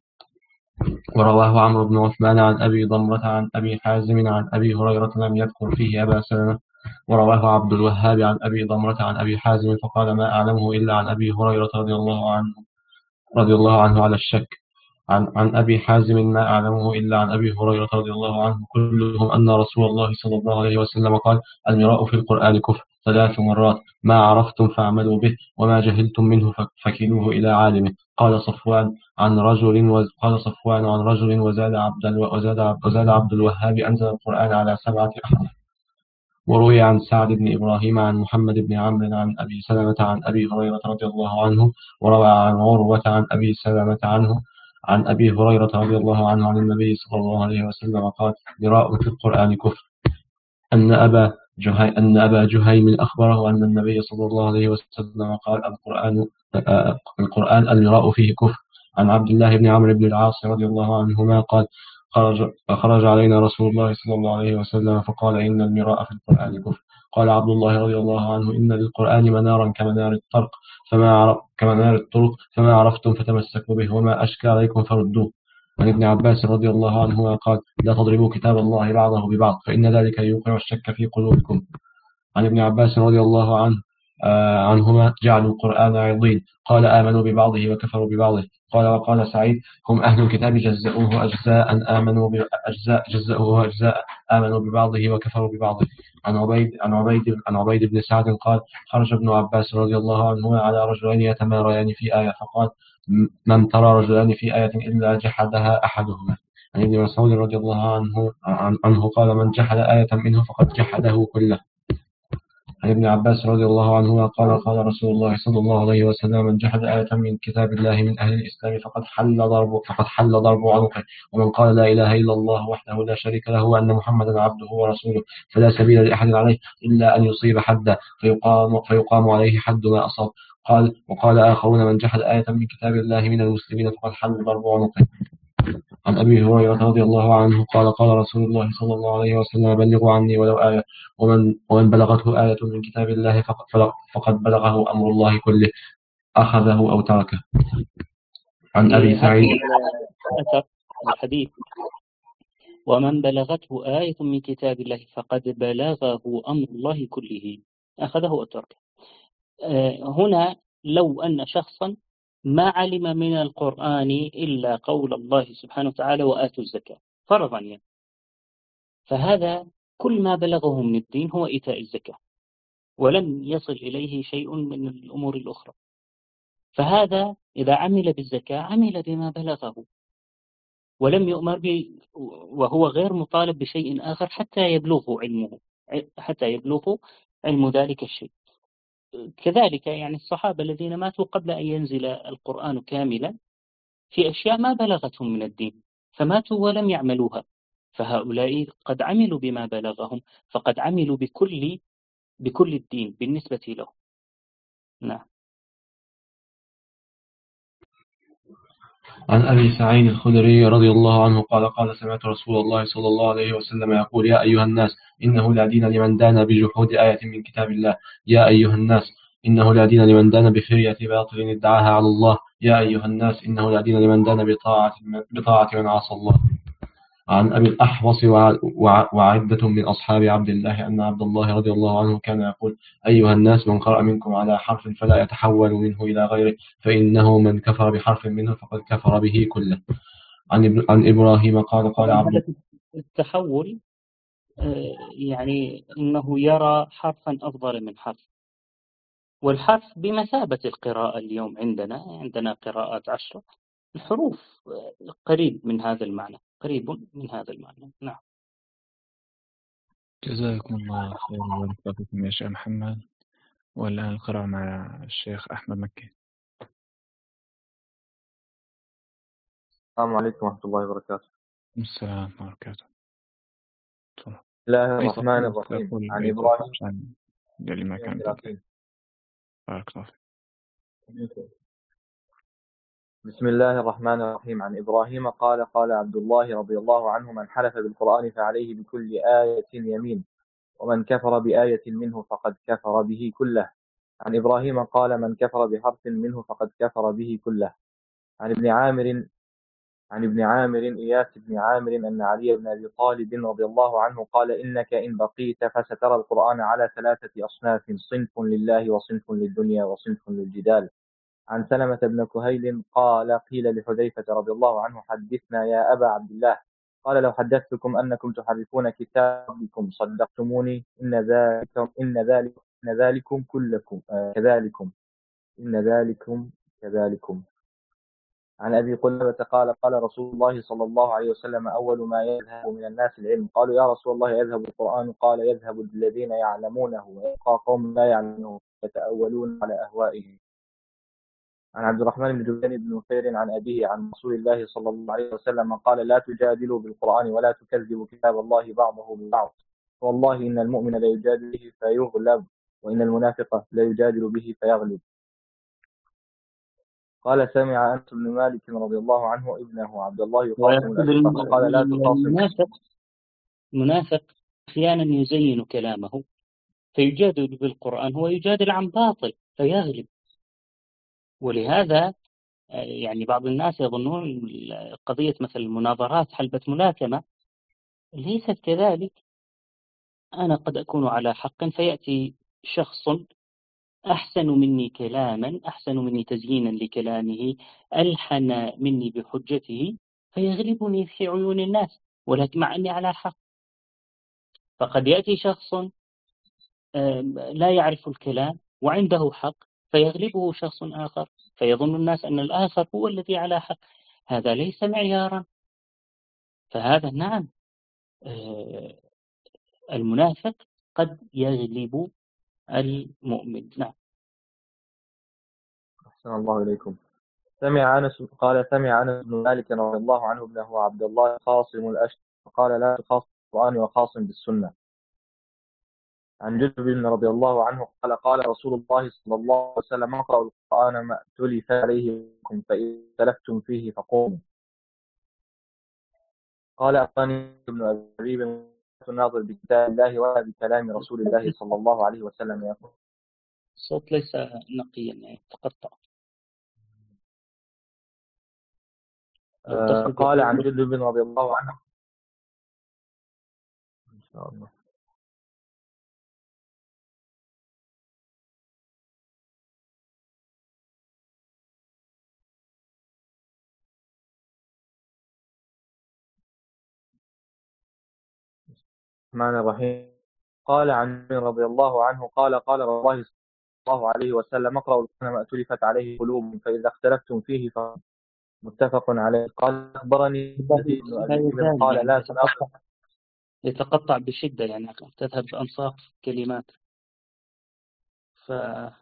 ورواه عمرو بن عثمان عن أبي ضمرة عن أبي حازم عن أبي هريرة لم يذكر فيه أبا سلمة، ورواه عبد الوهاب عن أبي ضمرة عن أبي حازم فقال ما أعلمه إلا عن أبي هريرة رضي الله عنه رضي الله عنه على الشك. عن عن أبي حازم ما أعلمه إلا عن أبي هريرة رضي الله عنه كلهم أن رسول الله صلى الله عليه وسلم قال المراء في القرآن كفر ثلاث مرات، ما عرفتم فاعملوا به وما جهلتم منه فكلوه إلى عالمه. قال صفوان عن رجل وقال صفوان عن رجل وزاد عبد وزاد وزاد عبد الوهاب أنزل القرآن على سبعة أحرف. وروي عن سعد بن إبراهيم عن محمد بن عمرو عن أبي سلمة عن أبي هريرة رضي الله عنه، وروى عن عروة عن أبي سلمة عنه عن أبي هريرة رضي الله عنه عن النبي صلى الله عليه وسلم قال مراء في القرآن كفر. أن أبا جهي أن أبا جهيم أخبره أن النبي صلى الله عليه وسلم قال القرآن القرآن المراء فيه كفر. عن عبد الله بن عمرو بن العاص رضي الله عنهما قال خرج, خرج علينا رسول الله صلى الله عليه وسلم فقال إن المراء في القرآن كفر. قال عبد الله رضي الله عنه إن للقرآن منارا كمنار الطرق فما كمنار الطرق فما عرفتم فتمسكوا به وما أشكى عليكم فردوه. عن ابن عباس رضي الله عنه قال لا تضربوا كتاب الله بعضه ببعض فإن ذلك يوقع الشك في قلوبكم. عن ابن عباس رضي الله عنه آه عنهما جعلوا القرآن عضين، قال آمنوا ببعضه وكفروا ببعضه. قال وقال سعيد هم أهل الكتاب جزأوه أجزاء آمنوا بأجزاء جزأوه أجزاء آمنوا ببعضه وكفروا ببعضه. عن عبيد عن عبيد عن عبيد بن سعد قال خرج ابن عباس رضي الله عنهما على رجلين يتماريان في آية فقال من ترى رجلان في آية إلا جحدها أحدهما. عن ابن مسعود رضي الله عنه عنه قال من جحد آية منه فقد جحده كله. عن ابن عباس رضي الله عنه قال قال رسول الله صلى الله عليه وسلم من جحد آية من كتاب الله من أهل الإسلام فقد حل ضرب فقد حل ضرب عنقه. ومن قال لا إله إلا الله وحده لا شريك له وأن محمدا عبده ورسوله فلا سبيل لأحد عليه إلا أن يصيب حدا فيقام فيقام عليه حد ما أصاب. قال وقال آخرون من جحد آية من كتاب الله من المسلمين فقد حل ضرب عنقه. عن أبي هريرة رضي الله عنه قال قال رسول الله صلى الله عليه وسلم بلغوا عني ولو آية ومن, ومن بلغته آية من كتاب الله فقد, فقد بلغه أمر الله كله أخذه أو تركه. عن أبي في هذا سعيد الأثر الحديث ومن بلغته آية من كتاب الله فقد بلغه أمر الله كله أخذه أو تركه. هنا لو أن شخصا ما علم من القرآن إلا قول الله سبحانه وتعالى وآتوا الزكاة فرضا يعني، فهذا كل ما بلغه من الدين هو إيتاء الزكاة ولم يصل إليه شيء من الأمور الأخرى، فهذا إذا عمل بالزكاة عمل بما بلغه ولم يؤمر ب وهو غير مطالب بشيء آخر حتى يبلغه علمه حتى يبلغه علم ذلك الشيء. كذلك يعني الصحابة الذين ماتوا قبل أن ينزل القرآن كاملا في أشياء ما بلغتهم من الدين فماتوا ولم يعملوها، فهؤلاء قد عملوا بما بلغهم فقد عملوا بكل بكل الدين بالنسبة له. نعم. عن أبي سعيد الخدري رضي الله عنه قال قال سمعت رسول الله صلى الله عليه وسلم يقول يا أيها الناس إنه لا دين لمن دان بجحود آية من كتاب الله. يا أيها الناس إنه لا دين لمن دان بفرية باطل ادعاها على الله. يا أيها الناس إنه لا دين لمن دان بطاعة, بطاعة من عصى الله. عن أبي الأحوص وعدة من أصحاب عبد الله أن عبد الله رضي الله عنه كان يقول أيها الناس من قرأ منكم على حرف فلا يتحول منه إلى غيره فإنه من كفر بحرف منه فقد كفر به كله. عن, عن إبراهيم قال قال عبد التحول يعني أنه يرى حرفا أفضل من حرف، والحرف بمثابة القراءة اليوم عندنا عندنا قراءات عشرة، الحروف قريب من هذا المعنى قريب من هذا المعنى. نعم. جزاكم الله خير وبارك فيكم يا شيخ محمد. والآن القراءة مع الشيخ أحمد مكي. السلام عليكم ورحمة الله وبركاته. السلام ورحمة الله وبركاته. بسم الله الرحمن الرحيم. عن إبراهيم لما كان بارك الله. بسم الله الرحمن الرحيم. عن إبراهيم قال قال عبد الله رضي الله عنه من حلف بالقرآن فعليه بكل آية يمين ومن كفر بآية منه فقد كفر به كله. عن إبراهيم قال من كفر بحرف منه فقد كفر به كله. عن ابن عامر عن ابن عامر إياس بن عامر أن علي بن أبي طالب رضي الله عنه قال إنك إن بقيت فسترى القرآن على ثلاثة أصناف صنف لله وصنف للدنيا وصنف للجدال. عن سلمة بن كهيل قال قيل لحذيفة رضي الله عنه حدثنا يا أبا عبد الله قال لو حدثتكم أنكم تحرفون كتابكم صدقتموني إن ذلكم إن ذلك إن ذلكم كلكم آه كذلكم إن ذلكم كذلكم. عن أبي قلابة قال قال رسول الله صلى الله عليه وسلم أول ما يذهب من الناس العلم. قالوا يا رسول الله يذهب القرآن؟ قال يذهب الذين يعلمونه ويبقى قوم لا يعلمونه يتأولون على أهوائهم. عن عبد الرحمن بن جبير بن نفير عن أبيه عن رسول الله صلى الله عليه وسلم قال لا تجادلوا بالقرآن ولا تكذبوا كتاب الله بعضه ببعض والله إن المؤمن لا يجادل به فيغلب وإن المنافق لا يجادل به فيغلب. قال سمع أنس بن مالك رضي الله عنه ابنه عبد الله يخاصم الأشقى فقال لا تخاصم. المنافق المنافق أحيانا يزين كلامه فيجادل بالقرآن، هو يجادل عن باطل فيغلب. ولهذا يعني بعض الناس يظنون قضية مثل المناظرات حلبة ملاكمة، ليست كذلك. أنا قد أكون على حق فيأتي شخص أحسن مني كلاما أحسن مني تزيينا لكلامه ألحن مني بحجته فيغلبني في عيون الناس ولكن مع أني على حق. فقد يأتي شخص لا يعرف الكلام وعنده حق فيغلبه شخص آخر فيظن الناس أن الآخر هو الذي على حق، هذا ليس معيارا. فهذا نعم المنافق قد يغلب المؤمن. نعم. أحسن الله إليكم. سمع أنس قال سمع أنس بن مالك رضي الله عنه ابنه عبد الله خاصم الأشقى قال لا تخاصم بالقرآن وخاصم بالسنة. عن جندب رضي الله عنه قال قال رسول الله صلى الله عليه وسلم اقرأوا القرآن ما ائتلف عليه فإن اختلفتم فيه فقوموا. قال أخبرني ابن أبي حبيب تناظر بكتاب الله ولا بكلام رسول الله صلى الله عليه وسلم يقول. الصوت ليس نقيا يعني تقطع. آه قال عن جندب بن رضي الله عنه إن شاء الله. الرحمن الرحيم. قال عن رضي الله عنه قال قال رسول الله صلى الله عليه وسلم اقرأوا القرآن ما أتلفت عليه قلوب فإذا اختلفتم فيه فمتفق عليه. قال أخبرني بن أبي قال لا تناقض يتقطع بشدة يعني تذهب بأنصاف كلمات، فقد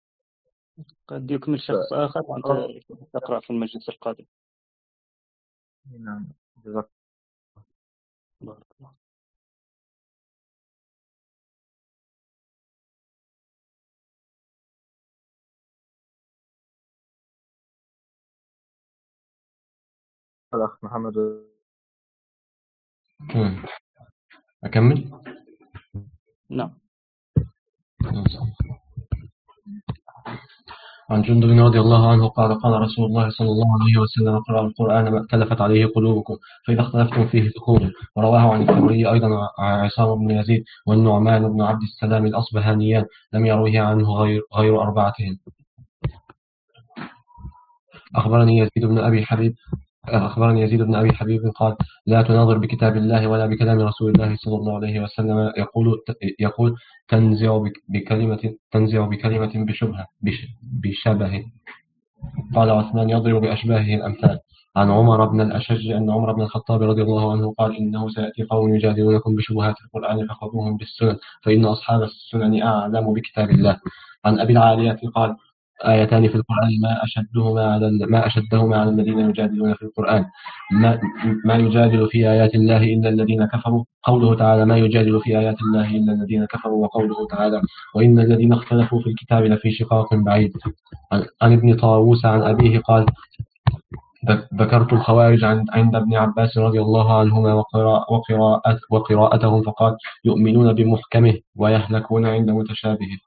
يكمل شخص آخر وأنت تقرأ في المجلس القادم. نعم جزاك بارك الله. الأخ محمد. أكمل؟ نعم. عن جندب رضي الله عنه قال قال رسول الله صلى الله عليه وسلم اقرأوا القرآن ما ائتلفت عليه قلوبكم فإذا اختلفتم فيه فخذوا. ورواه عن الثوري أيضا عن عصام بن يزيد والنعمان بن عبد السلام الأصبهانيان لم يروه عنه غير, غير أربعتهم. أخبرني يزيد بن أبي حبيب أخبرني يزيد بن أبي حبيب قال لا تناظر بكتاب الله ولا بكلام رسول الله صلى الله عليه وسلم يقول يقول تنزع بكلمة تنزع بكلمة بشبهة بشبه. قال عثمان يضرب بأشباهه الأمثال. عن عمر بن الأشج أن عمر بن الخطاب رضي الله عنه قال إنه سيأتي قوم يجادلونكم بشبهات القرآن فخذوهم بالسنن فإن أصحاب السنن أعلم بكتاب الله. عن أبي العالية قال آيتان في القرآن ما أشدهما على ما أشدهما على الذين يجادلون في القرآن ما, ما يجادل في آيات الله إلا الذين كفروا قوله تعالى ما يجادل في آيات الله إلا الذين كفروا وقوله تعالى وإن الذين اختلفوا في الكتاب لفي شقاق بعيد. عن ابن طاووس عن أبيه قال ذكرت الخوارج عند ابن عباس رضي الله عنهما وقراءة وقراءتهم فقال يؤمنون بمحكمه ويهلكون عند متشابهه.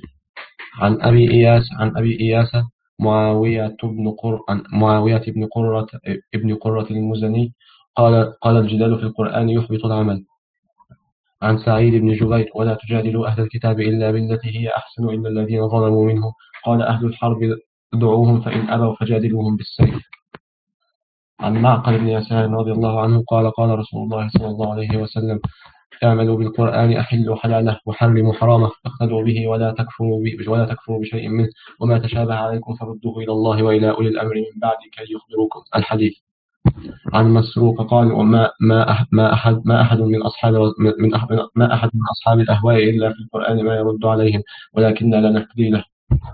عن أبي إياس عن أبي إياس معاوية بن قر معاوية بن قرة ابن قرة المزني قال قال الجدال في القرآن يحبط العمل. عن سعيد بن جبير ولا تجادلوا أهل الكتاب إلا بالتي هي أحسن إلا الذين ظلموا منهم قال أهل الحرب ادعوهم فإن أبوا فجادلوهم بالسيف. عن معقل بن يسار رضي الله عنه قال قال رسول الله صلى الله عليه وسلم اعملوا بالقرآن أحلوا حلاله وحرموا حرامه اقتدوا به ولا تكفروا به ولا تكفروا بشيء منه وما تشابه عليكم فردوه إلى الله وإلى أولي الأمر من بعد كي يخبروكم. الحديث. عن مسروق قال وما ما ما أحد ما أحد من أصحاب من أحد ما أحد من أصحاب الأهواء إلا في القرآن ما يرد عليهم ولكن لا نهتدي له.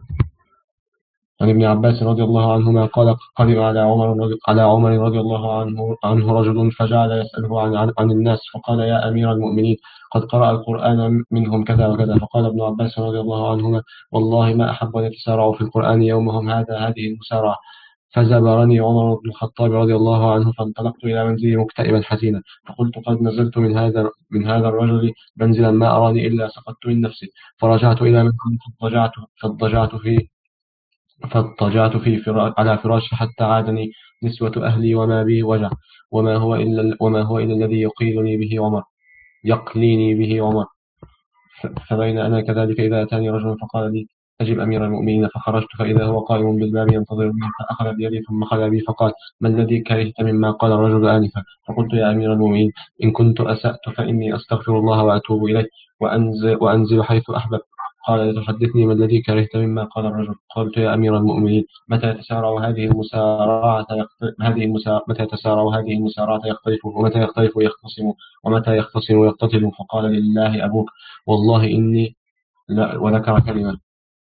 عن ابن عباس رضي الله عنهما قال قدم على عمر رضي على عمر رضي الله عنه عنه رجل فجعل يسأله عن, عن عن الناس فقال يا أمير المؤمنين قد قرأ القرآن منهم كذا وكذا فقال ابن عباس رضي الله عنهما والله ما أحب أن يتسارعوا في القرآن يومهم هذا هذه المسارعة. فزبرني عمر بن الخطاب رضي الله عنه فانطلقت إلى منزلي مكتئبا حزينا فقلت قد نزلت من هذا من هذا الرجل منزلا ما أراني إلا سقطت من نفسي فرجعت إلى منزلي فاضطجعت فاضطجعت في فاضطجعت في فرا... على فراشي حتى عادني نسوة أهلي وما بي وجع وما هو إلا وما هو إلا الذي يقيلني به عمر يقليني به عمر. فبين أنا كذلك إذا أتاني رجل فقال لي أجب أمير المؤمنين فخرجت فإذا هو قائم بالباب ينتظرني فأخذ بيدي ثم خلى بي فقال ما الذي كرهت مما قال الرجل آنفا فقلت يا أمير المؤمنين إن كنت أسأت فإني أستغفر الله وأتوب إليه وأنزل, وأنزل حيث أحبب. قال لتحدثني ما الذي كرهت مما قال الرجل قلت يا أمير المؤمنين متى يتسارع هذه المسارعة هذه المسارعة متى يتسارع هذه المسارعة يختلف ومتى يختلف يختصم ومتى يختصم يقتتل فقال لله أبوك والله إني لا وذكر كلمة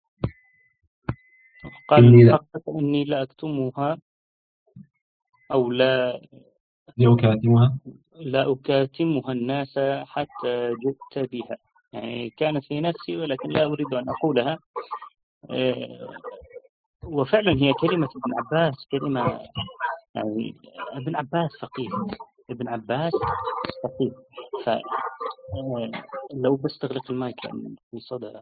قال إني لا, إني لا أكتمها أو لا لأكاتمها لا أكاتمها الناس حتى جئت بها يعني كانت في نفسي ولكن لا أريد أن أقولها. وفعلا هي كلمة ابن عباس كلمة يعني ابن عباس فقيه ابن عباس فقيه. فلو بس تغلق المايك لأن في صدى.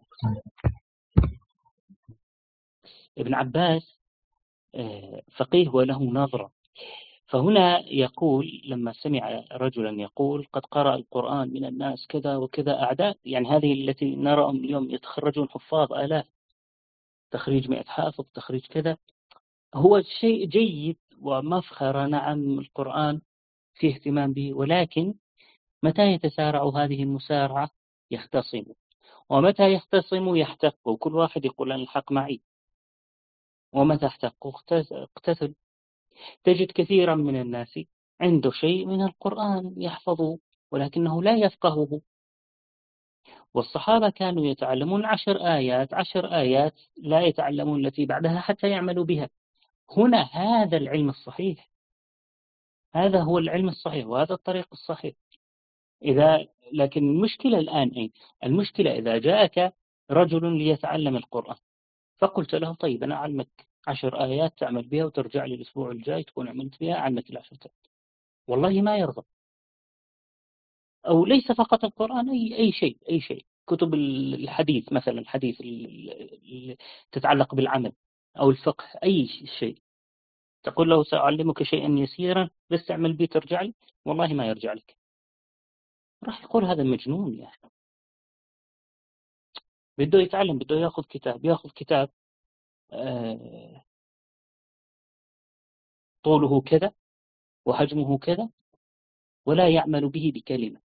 ابن عباس فقيه وله نظرة. فهنا يقول لما سمع رجلا يقول قد قرأ القرآن من الناس كذا وكذا أعداد، يعني هذه التي نراهم اليوم يتخرجون حفاظ آلاف، تخريج مئة حافظ، تخريج كذا، هو شيء جيد ومفخرة. نعم القرآن فيه اهتمام به، ولكن متى يتسارع هذه المسارعة يختصموا، ومتى يختصموا يحتقوا، كل واحد يقول أن الحق معي، ومتى احتقوا اقتتلوا. تجد كثيرا من الناس عنده شيء من القرآن يحفظه ولكنه لا يفقهه. والصحابة كانوا يتعلمون عشر آيات عشر آيات لا يتعلمون التي بعدها حتى يعملوا بها. هنا هذا العلم الصحيح، هذا هو العلم الصحيح وهذا الطريق الصحيح. إذا لكن المشكلة الآن أين؟ المشكلة إذا جاءك رجل ليتعلم القرآن فقلت له طيب أنا أعلمك عشر آيات تعمل بها وترجع لي الأسبوع الجاي تكون عملت بها، أعلمك العشر آيات، والله ما يرضى. أو ليس فقط القرآن، أي أي شيء أي شيء كتب الحديث مثلا، الحديث اللي تتعلق بالعمل أو الفقه، أي شيء تقول له سأعلمك شيئا يسيرا بس تعمل به ترجع لي، والله ما يرجع لك، راح يقول هذا مجنون يا أخي. بده يتعلم، بده ياخذ كتاب، ياخذ كتاب آه طوله كذا وحجمه كذا ولا يعمل به بكلمة.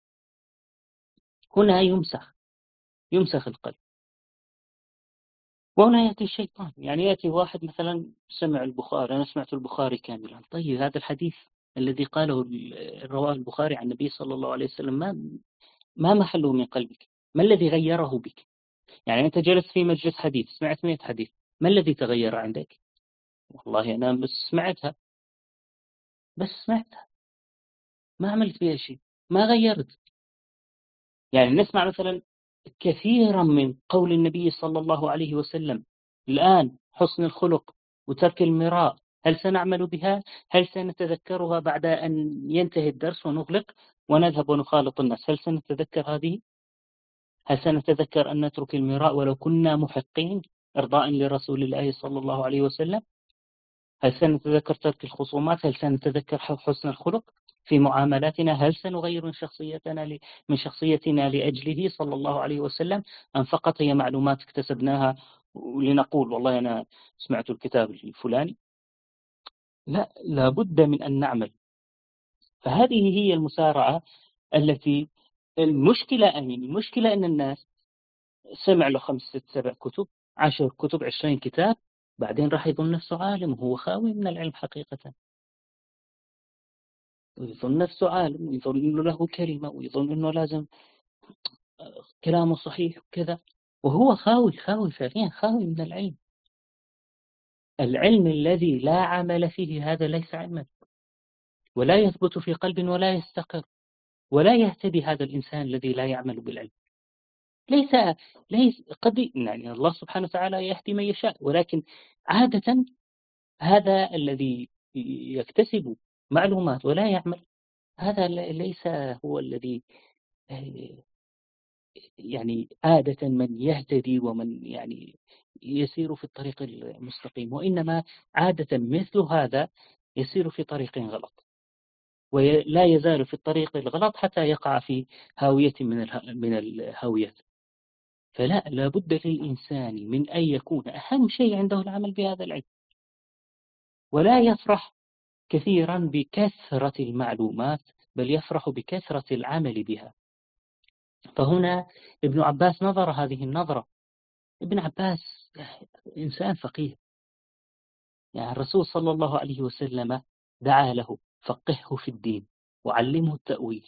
هنا يمسخ يمسخ القلب. وهنا يأتي الشيطان، يعني يأتي واحد مثلا سمع البخاري، أنا سمعت البخاري كاملا، طيب هذا الحديث الذي قاله رواه البخاري عن النبي صلى الله عليه وسلم ما ما محله من قلبك؟ ما الذي غيره بك؟ يعني أنت جلست في مجلس حديث سمعت مئة حديث، ما الذي تغير عندك؟ والله أنا بس سمعتها بس سمعتها ما عملت فيها شيء، ما غيرت. يعني نسمع مثلا كثيرا من قول النبي صلى الله عليه وسلم الآن حسن الخلق وترك المراء، هل سنعمل بها؟ هل سنتذكرها بعد أن ينتهي الدرس ونغلق ونذهب ونخالط الناس؟ هل سنتذكر هذه؟ هل سنتذكر أن نترك المراء ولو كنا محقين إرضاء لرسول الله صلى الله عليه وسلم؟ هل سنتذكر ترك الخصومات؟ هل سنتذكر حسن الخلق في معاملاتنا؟ هل سنغير من شخصيتنا ل... من شخصيتنا لأجله صلى الله عليه وسلم، أم فقط هي معلومات اكتسبناها لنقول والله أنا سمعت الكتاب الفلاني؟ لا، لابد من أن نعمل. فهذه هي المسارعة التي المشكلة أين؟ المشكلة أن الناس سمع له خمس ست سبع كتب، عشر كتب، عشرين كتاب، بعدين راح يظن نفسه عالم وهو خاوي من العلم حقيقة، ويظن نفسه عالم ويظن أنه له كلمة ويظن أنه لازم كلامه صحيح وكذا، وهو خاوي خاوي فعليا خاوي من العلم. العلم الذي لا عمل فيه هذا ليس علما، ولا يثبت في قلب ولا يستقر، ولا يهتدي هذا الإنسان الذي لا يعمل بالعلم. ليس ليس قد يعني الله سبحانه وتعالى يهدي من يشاء، ولكن عادة هذا الذي يكتسب معلومات ولا يعمل، هذا ليس هو الذي يعني عادة من يهتدي ومن يعني يسير في الطريق المستقيم، وإنما عادة مثل هذا يسير في طريق غلط، ولا يزال في الطريق الغلط حتى يقع في هاوية من من الهاويات. فلا لابد للإنسان من أن يكون أهم شيء عنده العمل بهذا العلم، ولا يفرح كثيرا بكثرة المعلومات، بل يفرح بكثرة العمل بها. فهنا ابن عباس نظر هذه النظرة. ابن عباس إنسان فقيه، يعني الرسول صلى الله عليه وسلم دعا له فقهه في الدين وعلمه التأويل،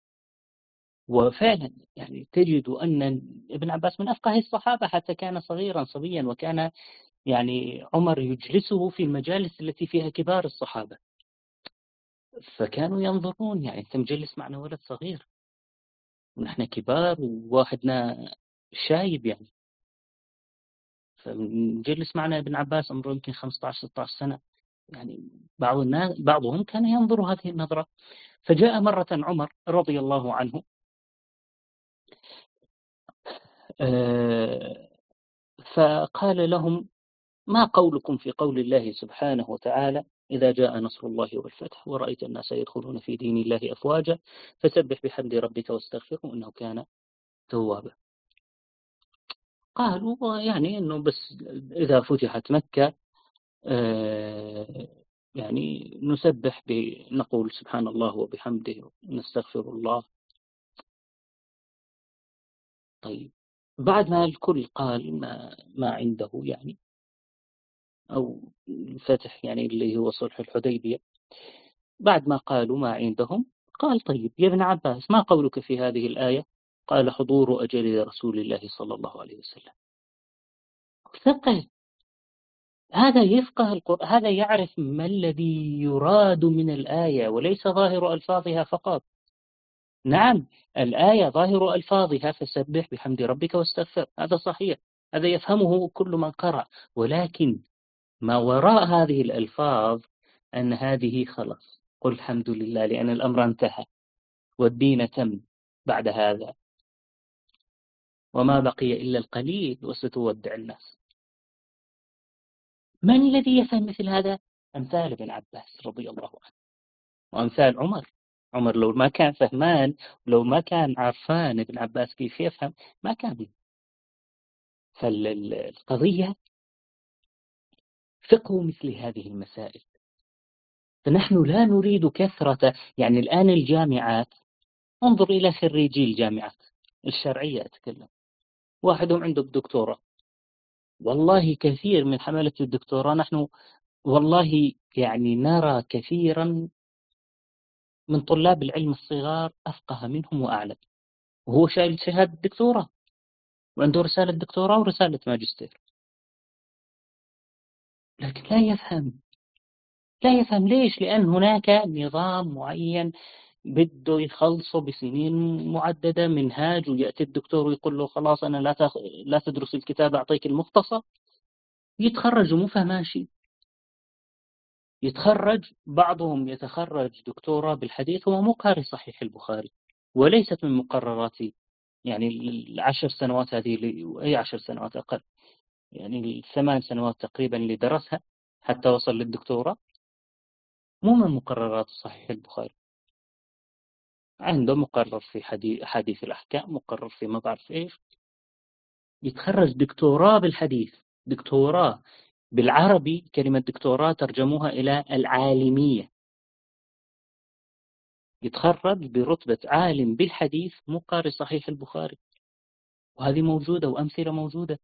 وفعلا يعني تجد أن ابن عباس من أفقه الصحابة حتى كان صغيرا صبيا، وكان يعني عمر يجلسه في المجالس التي فيها كبار الصحابة، فكانوا ينظرون يعني أنت مجلس معنا ولد صغير ونحن كبار وواحدنا شايب، يعني فمجلس معنا ابن عباس عمره يمكن خمسة عشر ستة عشر سنة، يعني بعض الناس بعضهم كان ينظر هذه النظرة. فجاء مرة عمر رضي الله عنه فقال لهم: ما قولكم في قول الله سبحانه وتعالى: إذا جاء نصر الله والفتح ورأيت الناس يدخلون في دين الله أفواجا فسبح بحمد ربك واستغفره إنه كان توابا. قالوا يعني إنه بس إذا فتحت مكة يعني نسبح بنقول سبحان الله وبحمده ونستغفر الله. طيب بعد ما الكل قال ما, ما عنده يعني أو الفتح يعني اللي هو صلح الحديبية، بعد ما قالوا ما عندهم قال: طيب يا ابن عباس ما قولك في هذه الآية؟ قال: حضور أجل رسول الله صلى الله عليه وسلم. فقه هذا يفقه القرآن، هذا يعرف ما الذي يراد من الآية وليس ظاهر ألفاظها فقط. نعم الآية ظاهر ألفاظها فسبح بحمد ربك واستغفر، هذا صحيح، هذا يفهمه كل من قرأ، ولكن ما وراء هذه الألفاظ أن هذه خلاص قل الحمد لله لأن الأمر انتهى والدين تم بعد هذا وما بقي إلا القليل وستودع الناس. من الذي يفهم مثل هذا؟ أمثال ابن عباس رضي الله عنه وأمثال عمر. عمر لو ما كان فهمان، لو ما كان عرفان ابن عباس كيف يفهم ما كان. فالقضية فقه مثل هذه المسائل. فنحن لا نريد كثرة، يعني الآن الجامعات، انظر إلى خريجي الجامعات الشرعية أتكلم، واحدهم عنده دكتوراه، والله كثير من حملة الدكتوراه نحن والله يعني نرى كثيرا من طلاب العلم الصغار أفقه منهم وأعلم، وهو شايل شهادة دكتوراه وعنده رسالة دكتوراه ورسالة ماجستير، لكن لا يفهم. لا يفهم ليش؟ لأن هناك نظام معين بده يخلصه بسنين معددة، منهاج، ويأتي الدكتور ويقول له خلاص أنا لا تخ... لا تدرس الكتاب أعطيك المختصر، يتخرج ومو فاهم شيء. يتخرج بعضهم يتخرج دكتوراه بالحديث هو مو قارئ صحيح البخاري، وليست من مقرراتي يعني العشر سنوات هذه اللي أي عشر سنوات أقل، يعني الثمان سنوات تقريبا اللي درسها حتى وصل للدكتوراه مو من مقررات صحيح البخاري. عنده مقرر في حديث, حديث الأحكام، مقرر في ما بعرف إيش، يتخرج دكتوراه بالحديث، دكتوراه بالعربي. كلمة دكتوراه ترجموها إلى العالمية، يتخرج برتبة عالم بالحديث مو قارئ صحيح البخاري، وهذه موجودة وأمثلة موجودة.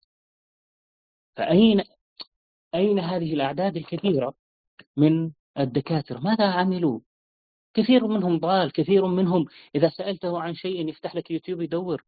فأين أين هذه الأعداد الكثيرة من الدكاترة؟ ماذا عملوا؟ كثير منهم ضال، كثير منهم إذا سألته عن شيء يفتح لك يوتيوب يدور.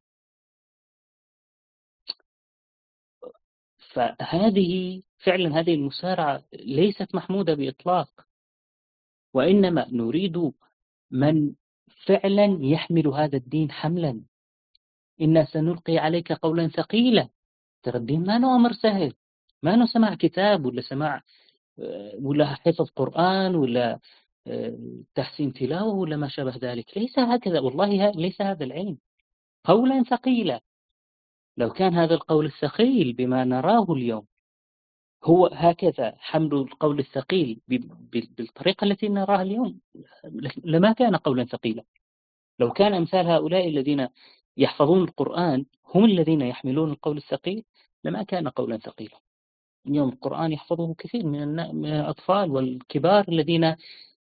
فهذه فعلا هذه المسارعة ليست محمودة بإطلاق، وإنما نريد من فعلا يحمل هذا الدين حملا. إنا سنلقي عليك قولا ثقيلا. ترى الدين ما هو أمر سهل، ما هو سماع كتاب ولا سماع ولا حفظ قرآن ولا تحسين تلاوة ولا ما شابه ذلك، ليس هكذا والله، ليس هذا العلم. قولا ثقيلا، لو كان هذا القول الثقيل بما نراه اليوم هو هكذا حمل القول الثقيل بالطريقة التي نراها اليوم لما كان قولا ثقيلا. لو كان أمثال هؤلاء الذين يحفظون القرآن هم الذين يحملون القول الثقيل لما كان قولا ثقيلا. اليوم القرآن يحفظه كثير من الأطفال والكبار الذين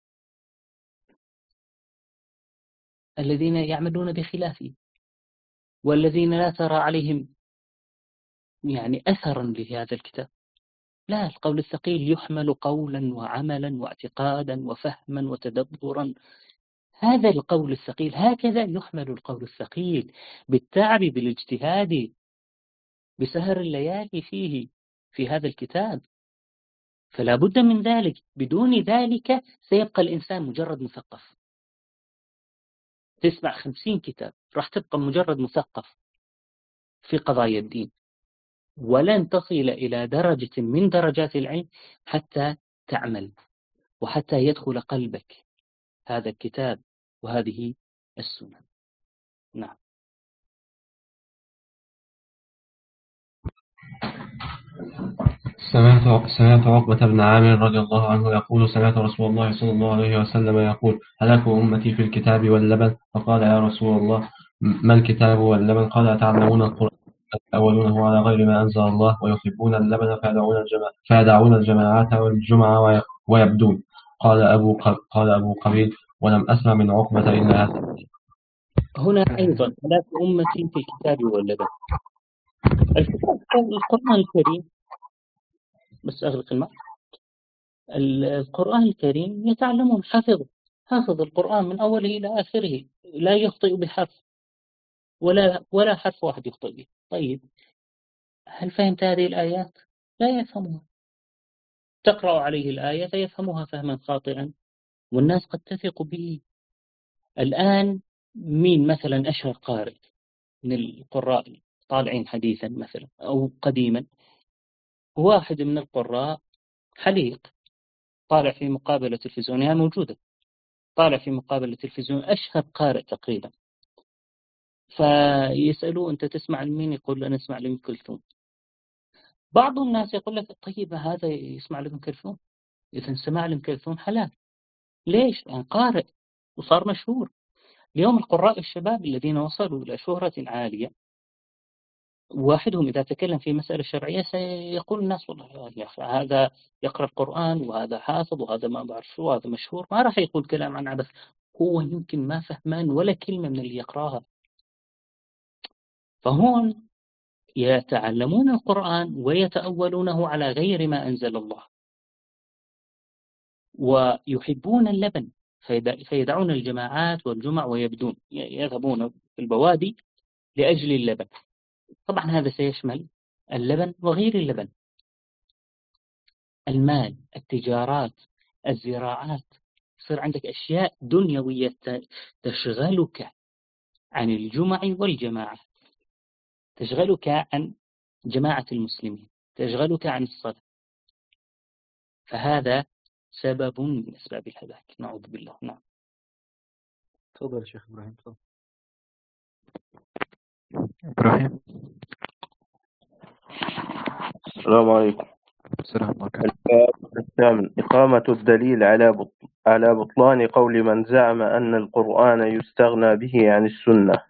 الذين يعملون بخلافه، والذين لا ترى عليهم يعني أثرا لهذا الكتاب. لا، القول الثقيل يحمل قولا وعملا واعتقادا وفهما وتدبرا. هذا القول الثقيل هكذا يحمل القول الثقيل، بالتعب بالاجتهاد بسهر الليالي فيه في هذا الكتاب. فلا بد من ذلك، بدون ذلك سيبقى الإنسان مجرد مثقف. تسمع خمسين كتاب راح تبقى مجرد مثقف في قضايا الدين، ولن تصل إلى درجة من درجات العلم حتى تعمل وحتى يدخل قلبك هذا الكتاب وهذه السنة. نعم. سمعت سمعت عقبة بن عامر رضي الله عنه يقول سمعت رسول الله صلى الله عليه وسلم يقول هلاك أمتي في الكتاب واللبن. فقال يا رسول الله ما الكتاب واللبن؟ قال يتعلمون القرآن يتأولونه على غير ما أنزل الله ويحبون اللبن فيدعون الجماعة فيدعون الجماعات والجمعة ويبدون. قال أبو قال أبو قبيل ولم أسمع من عقبة إلا هذا. هنا أيضا هلاك أمتي في الكتاب واللبن. القرآن الكريم بس أغلق الماء. القرآن الكريم يتعلمون حفظ حفظ القرآن من أوله إلى آخره لا يخطئ بحرف ولا ولا حرف واحد يخطئ به. طيب هل فهمت هذه الآيات؟ لا يفهمها. تقرأ عليه الآية فيفهمها فهما خاطئا والناس قد تثق به. الآن مين مثلا أشهر قارئ من القراء طالعين حديثا مثلا أو قديما؟ واحد من القراء حليق طالع في مقابلة تلفزيونية موجودة، طالع في مقابلة تلفزيون أشهر قارئ تقريبا، فيسألوه أنت تسمع لمين؟ يقول أنا أسمع لأم كلثوم. بعض الناس يقول لك طيب هذا يسمع لأم كلثوم، إذا سمع لأم كلثوم حلال. ليش؟ لأن قارئ وصار مشهور. اليوم القراء الشباب الذين وصلوا إلى شهرة عالية واحدهم إذا تكلم في مسألة شرعية سيقول الناس والله يا أخي هذا يقرأ القرآن وهذا حافظ وهذا ما بعرف شو وهذا مشهور، ما راح يقول كلام عن عبث. هو يمكن ما فهمان ولا كلمة من اللي يقراها. فهون يتعلمون القرآن ويتأولونه على غير ما أنزل الله، ويحبون اللبن فيدعون الجماعات والجمع ويبدون، يذهبون في البوادي لأجل اللبن. طبعا هذا سيشمل اللبن وغير اللبن، المال، التجارات، الزراعات. يصير عندك أشياء دنيوية تشغلك عن الجمع والجماعة، تشغلك عن جماعة المسلمين، تشغلك عن الصلاة. فهذا سبب من أسباب الهلاك، نعوذ بالله. نعم. تفضل شيخ إبراهيم. تفضل. إبراهيم. السلام عليكم. السلام عليكم. الثامن إقامة الدليل على بط... على بطلان قول من زعم أن القرآن يستغنى به عن السنة.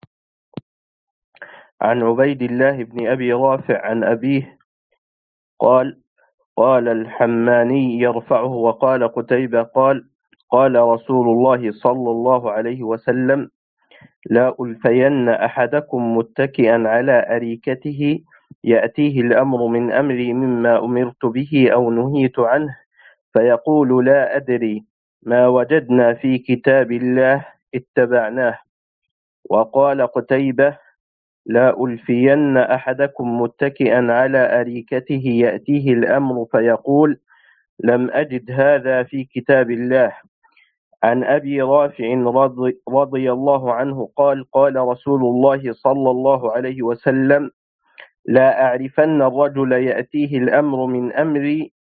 عن عبيد الله بن أبي رافع عن أبيه قال قال الحماني يرفعه وقال قتيبة قال قال رسول الله صلى الله عليه وسلم لا ألفين أحدكم متكئا على أريكته يأتيه الأمر من أمري مما أمرت به أو نهيت عنه فيقول لا أدري ما وجدنا في كتاب الله اتبعناه. وقال قتيبة لا ألفين أحدكم متكئا على أريكته يأتيه الأمر فيقول لم أجد هذا في كتاب الله. عن أبي رافع رضي, رضي الله عنه قال قال رسول الله صلى الله عليه وسلم لا أعرفن الرجل يأتيه الأمر من أمري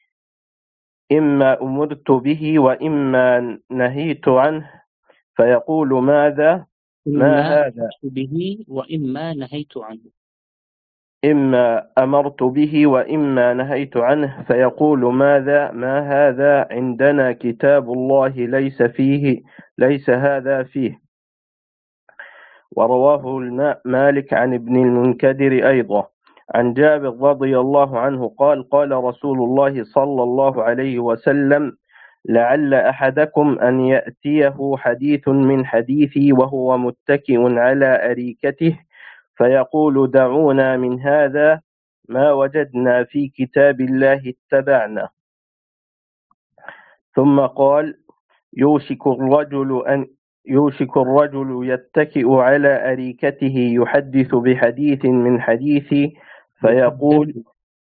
إما أمرت به وإما نهيت عنه فيقول ماذا ما هذا به وإما نهيت عنه إما أمرت به وإما نهيت عنه فيقول ماذا ما هذا عندنا كتاب الله ليس فيه ليس هذا فيه. ورواه مالك عن ابن المنكدر أيضا عن جابر رضي الله عنه قال قال رسول الله صلى الله عليه وسلم لعل أحدكم أن يأتيه حديث من حديثي وهو متكئ على أريكته فيقول دعونا من هذا ما وجدنا في كتاب الله اتبعنا. ثم قال يوشك الرجل أن يوشك الرجل يتكئ على أريكته يحدث بحديث من حديثي فيقول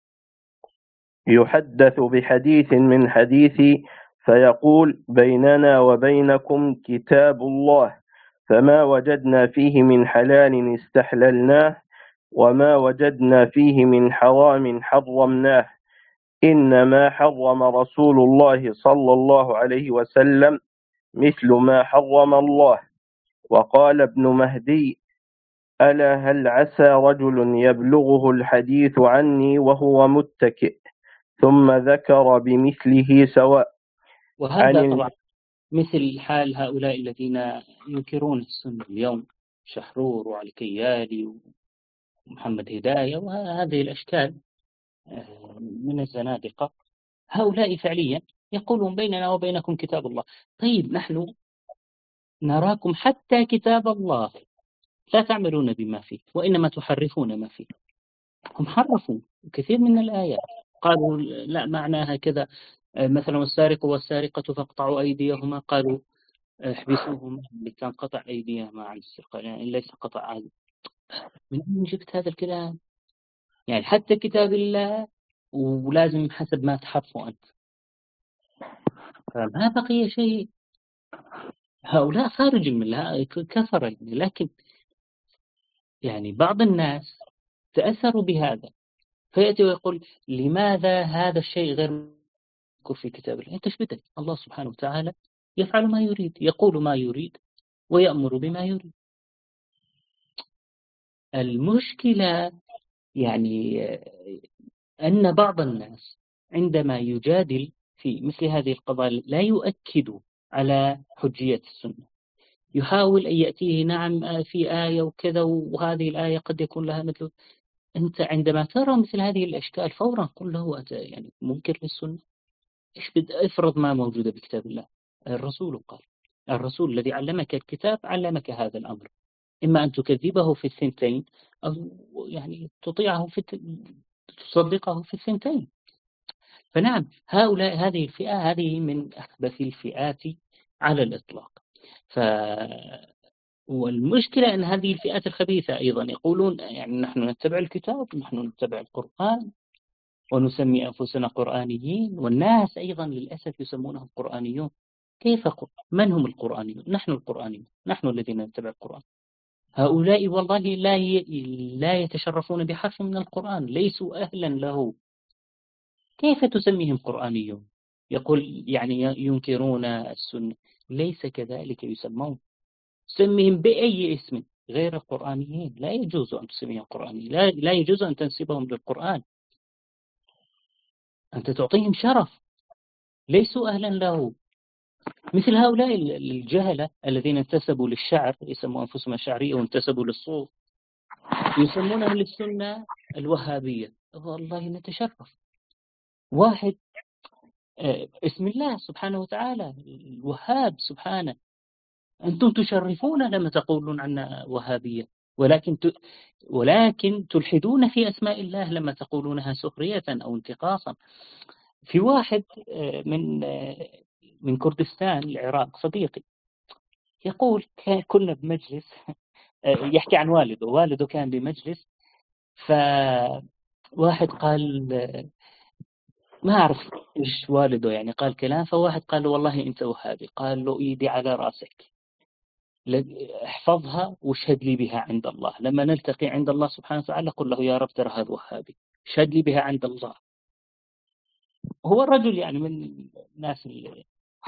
يحدث بحديث من حديثي فيقول بيننا وبينكم كتاب الله فما وجدنا فيه من حلال استحللناه وما وجدنا فيه من حرام حرمناه إنما حرم رسول الله صلى الله عليه وسلم مثل ما حرم الله. وقال ابن مهدي: ألا هل عسى رجل يبلغه الحديث عني وهو متكئ، ثم ذكر بمثله سواء. وهذا طبعا مثل حال هؤلاء الذين ينكرون السنة اليوم، شحرور وعلي كيالي ومحمد هداية وهذه الأشكال من الزنادقة. هؤلاء فعليا يقولون بيننا وبينكم كتاب الله. طيب نحن نراكم حتى كتاب الله لا تعملون بما فيه، وإنما تحرفون ما فيه. هم حرفوا كثير من الآيات، قالوا لا معناها كذا، مثلا والسارق والسارقة فاقطعوا أيديهما، قالوا احبسوهما لتنقطع أيديهما عن السرقة، يعني ليس قطع عادي. من أين جبت هذا الكلام؟ يعني حتى كتاب الله ولازم حسب ما تحرفوا أنت، فما بقي شيء. هؤلاء خارج من الله، كفر يعني. لكن يعني بعض الناس تأثروا بهذا، فيأتي ويقول لماذا هذا الشيء غير مذكور في كتاب الله؟ أنت ايش بدك؟ الله سبحانه وتعالى يفعل ما يريد، يقول ما يريد ويأمر بما يريد. المشكلة يعني أن بعض الناس عندما يجادل في مثل هذه القضايا لا يؤكد على حجية السنة، يحاول أن يأتيه نعم في آية وكذا وهذه الآية قد يكون لها مثل. أنت عندما ترى مثل هذه الأشكال فورا قل له أنت يعني منكر للسنة. إيش بد افرض ما موجودة بكتاب الله؟ الرسول قال، الرسول الذي علمك الكتاب علمك هذا الأمر، إما أن تكذبه في الثنتين أو يعني تطيعه في تصدقه في الثنتين. فنعم هؤلاء هذه الفئة هذه من أخبث الفئات على الإطلاق. ف والمشكلة أن هذه الفئات الخبيثة أيضا يقولون يعني نحن نتبع الكتاب، نحن نتبع القرآن ونسمي أنفسنا قرآنيين، والناس أيضا للأسف يسمونهم قرآنيون. كيف قر... من هم القرآنيون؟ نحن القرآنيون، نحن الذين نتبع القرآن. هؤلاء والله لا ي... لا يتشرفون بحرف من القرآن، ليسوا أهلا له. كيف تسميهم قرآنيون؟ يقول يعني ينكرون السنة، ليس كذلك يسمون. سميهم بأي اسم غير القرآنيين، لا يجوز أن تسميهم قرآنيين، لا, لا يجوز أن تنسبهم للقرآن. أنت تعطيهم شرف، ليسوا أهلا له. مثل هؤلاء الجهلة الذين انتسبوا للشعر، يسموا أنفسهم الشعرية، وانتسبوا للصوف، يسمونهم للسنة الوهابية. والله نتشرف. واحد اسم الله سبحانه وتعالى الوهاب سبحانه، أنتم تشرفون لما تقولون عنا وهابية، ولكن ت... ولكن تلحدون في أسماء الله لما تقولونها سخرية أو انتقاصا. في واحد من من كردستان العراق صديقي يقول كنا بمجلس، يحكي عن والده، والده كان بمجلس، فواحد قال ما أعرف إيش والده يعني قال كلام، فواحد قال له والله أنت وهابي، قال له إيدي على رأسك، احفظها واشهد لي بها عند الله، لما نلتقي عند الله سبحانه وتعالى قل له يا رب ترى هذا وهابي، اشهد لي بها عند الله. هو الرجل يعني من الناس اللي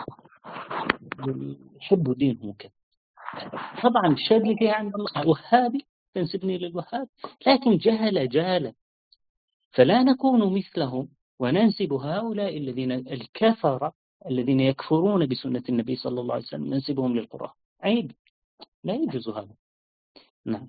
يحبوا دينهم وكذا، طبعا اشهد لي بها عند الله، وهابي تنسبني للوهاب، لكن جهل جهل. فلا نكون مثلهم وننسب هؤلاء الذين الكفر الذين يكفرون بسنة النبي صلى الله عليه وسلم ننسبهم للقرآن. عيب، لا يجوز هذا. نعم.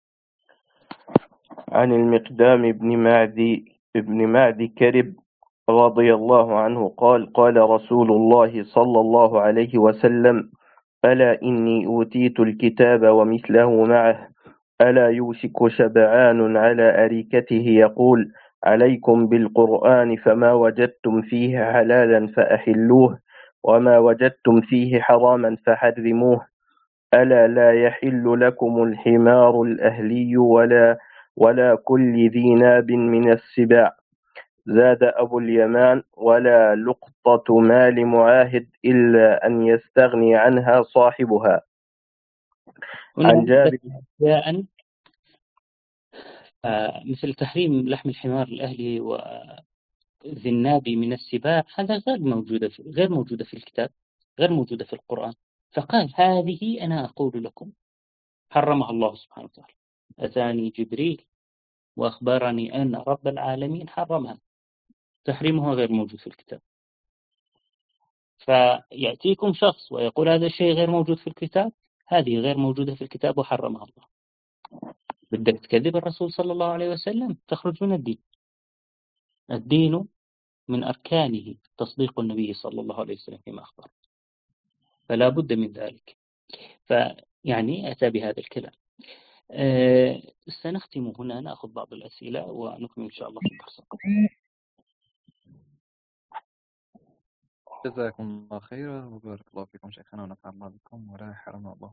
عن المقدام بن معدي ابن معدي كرب رضي الله عنه قال: قال رسول الله صلى الله عليه وسلم: ألا إني أوتيت الكتاب ومثله معه، ألا يوشك شبعان على أريكته يقول: عليكم بالقرآن، فما وجدتم فيه حلالا فأحلوه، وما وجدتم فيه حراما فحرموه. ألا لا يحل لكم الحمار الأهلي ولا ولا كل ذي ناب من السباع. زاد أبو اليمان: ولا لقطة مال معاهد إلا أن يستغني عنها صاحبها. عن جابر جاء مثل تحريم لحم الحمار الأهلي ذي الناب من السباع هذا غير موجودة في غير موجودة في الكتاب، غير موجودة في القرآن. فقال هذه أنا أقول لكم حرمها الله سبحانه وتعالى، أتاني جبريل وأخبرني أن رب العالمين حرمها، تحريمها غير موجود في الكتاب. فيأتيكم شخص ويقول هذا الشيء غير موجود في الكتاب، هذه غير موجودة في الكتاب وحرمها الله. بدك تكذب الرسول صلى الله عليه وسلم تخرج من الدين. الدين من أركانه تصديق النبي صلى الله عليه وسلم فيما أخبر، فلا بد من ذلك. فيعني أتى بهذا الكلام. أه سنختم هنا، نأخذ بعض الأسئلة ونكمل إن شاء الله في الدرس القادم. جزاكم الله خيرا وبارك الله فيكم شيخنا ونفع الله بكم ولا حرم الله